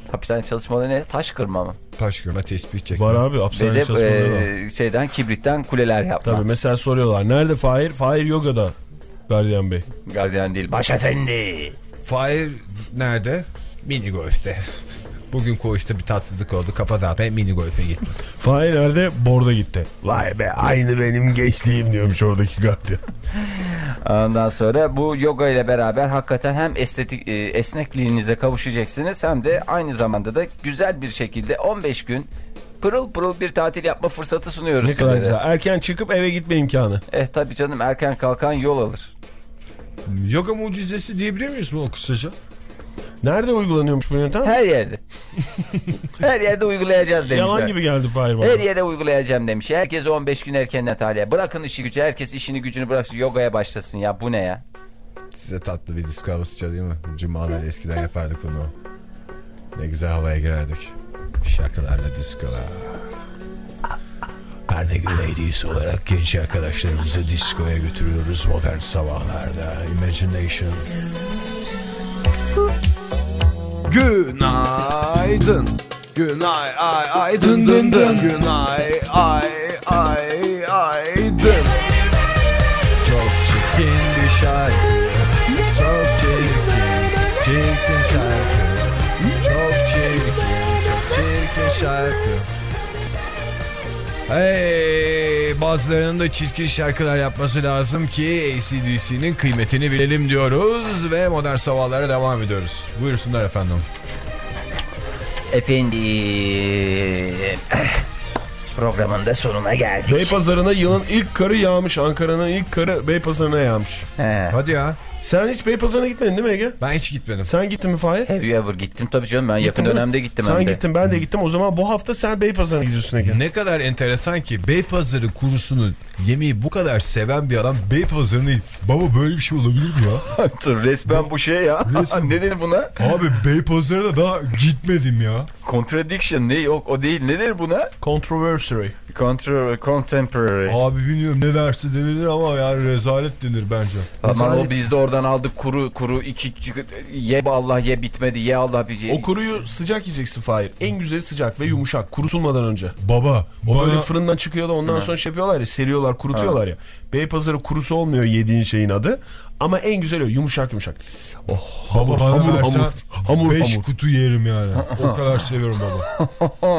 Hapishane çalışmaları ne? Taş kırma mı? Taş kırma, tespih çekme. Var abi, hapishane Ve de çalışmaları var. e, şeyden kibritten kuleler yapma. Tabii mesela soruyorlar. Nerede Fahir? Fahir yogada. Gardiyan Bey. Gardiyan değil. Başefendi. Fahir nerede? Mini golf'te. Bugün koğuşta bir tatsızlık oldu. Kafa dağıtmaya mini golf'e gittim. Fahir nerede? Borda gitti. Vay be, aynı benim gençliğim diyormuş oradaki gardiyan. Ondan sonra bu yoga ile beraber hakikaten hem estetik e, esnekliğinize kavuşacaksınız hem de aynı zamanda da güzel bir şekilde on beş gün pırıl pırıl bir tatil yapma fırsatı sunuyoruz Ne kadar sizlere. güzel. Erken çıkıp eve gitme imkanı. Eh tabii canım, erken kalkan yol alır. Yoga mucizesi diyebilir miyiz bunu kısaca? Nerede uygulanıyormuş bu yöntem? Her yerde. Her yerde uygulayacağız demişler. Yalan gibi geldi Fahir bana. Her yere uygulayacağım demiş. Herkes on beş gün erkenden tahliye. Bırakın işi gücü. Herkes işini gücünü bıraksın. Yogaya başlasın ya. Bu ne ya? Size tatlı bir disco havası çalayım mı? Cumalar eskiden yapardık bunu. Ne güzel havaya girerdik. Şarkılarla discolar. Carnegie Ladies olarak genç arkadaşlarımızı discoya götürüyoruz modern sabahlarda. Imagination. Günaydın. Günay ay ay dın dın dın. Günay ay ay ay dın. Çok çirkin bir şarkı. Çok çirkin. Çirkin şarkı. Çok çirkin. Çok çirkin şarkı. Hey, bazılarının da çirkin şarkılar yapması lazım ki A C D C'nin kıymetini bilelim diyoruz ve modern sabahlara devam ediyoruz. Buyursunlar efendim. Efendim. Programın da sonuna geldik. Beypazarı'na yılın ilk karı yağmış. Ankara'nın ilk karı Beypazarı'na yağmış. He. Hadi ya. Sen hiç Beypazarı'na gitmedin değil mi Ege? Ben hiç gitmedim. Sen gittin mi Fahir? Have you ever gittim tabii canım, ben yakın Gittin mi? dönemde gittim Sen hem de. gittin, ben de gittim. O zaman bu hafta sen Beypazarı'na gidiyorsun Ege. Ne kadar enteresan ki Beypazarı kurusunu yemeği bu kadar seven bir adam Beypazarı'nı baba böyle bir şey olabilir mi ya? Resmen bu şey ya. Ne denir buna? Abi Beypazarı'na daha gitmedim ya. Contradiction ne? Yok o değil. Ne denir buna? Controversy. Contra contemporary. Abi bilmiyorum ne dersi denilir ama yani rezalet denir bence. Aman o biz de oradan aldık kuru kuru iki ye Allah ye bitmedi ye Allah bir ye. O kuruyu sıcak yiyeceksin Fahir. En güzeli sıcak ve yumuşak. Kurutulmadan önce. Baba O bana... böyle fırından çıkıyor da ondan Hı. sonra şey yapıyorlar ya, seriyorlar, kurutuyorlar ya. Beypazarı kurusu olmuyor yediğin şeyin adı. Ama en güzeli o, yumuşak yumuşak. Oh, Baba hamur, bana hamur, versen hamur, hamur, beş hamur. kutu yerim yani. O kadar seviyorum baba.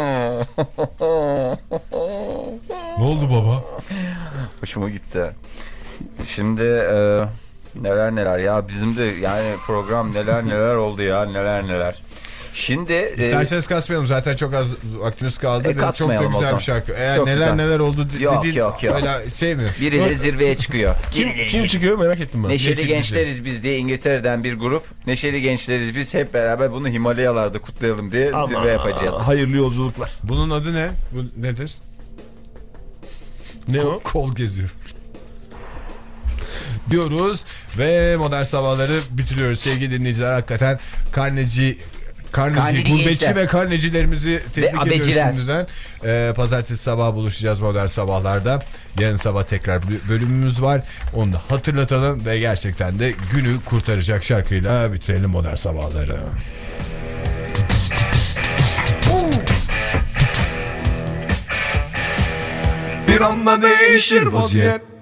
Ne oldu baba? Hoşuma gitti. Şimdi e, neler neler ya, bizim de yani program neler neler oldu ya, neler neler. Şimdi e, İsterseniz kasmayalım, zaten çok az vaktimiz kaldı. E, Çok da kasmayalım o güzel zaman. bir şarkı. Eğer Çok neler güzel. neler oldu Yok, dediğin yok, yok. öyle şey mi? birileri zirveye çıkıyor. Kim, kim çıkıyor merak ettim ben. Neşeli Neşeli Gençleriz biz diye İngiltere'den bir grup. Neşeli Gençleriz biz, hep beraber bunu Himalayalarda kutlayalım diye Aman, zirve yapacağız. hayırlı yolculuklar. Bunun adı ne? Bu nedir? Ne o? Kol geziyor. Diyoruz ve modern sabahları bitiriyoruz sevgili dinleyiciler. Hakikaten karneci Karneci, Karneci gurbetçi gençler. ve karnecilerimizi tebrik ediyoruz abeciler. şimdiden. Ee, pazartesi sabah buluşacağız modern sabahlarda. Yarın sabah tekrar bölümümüz var. Onu da hatırlatalım ve gerçekten de günü kurtaracak şarkıyla bitirelim modern sabahları. Bir anda değişir vaziyet.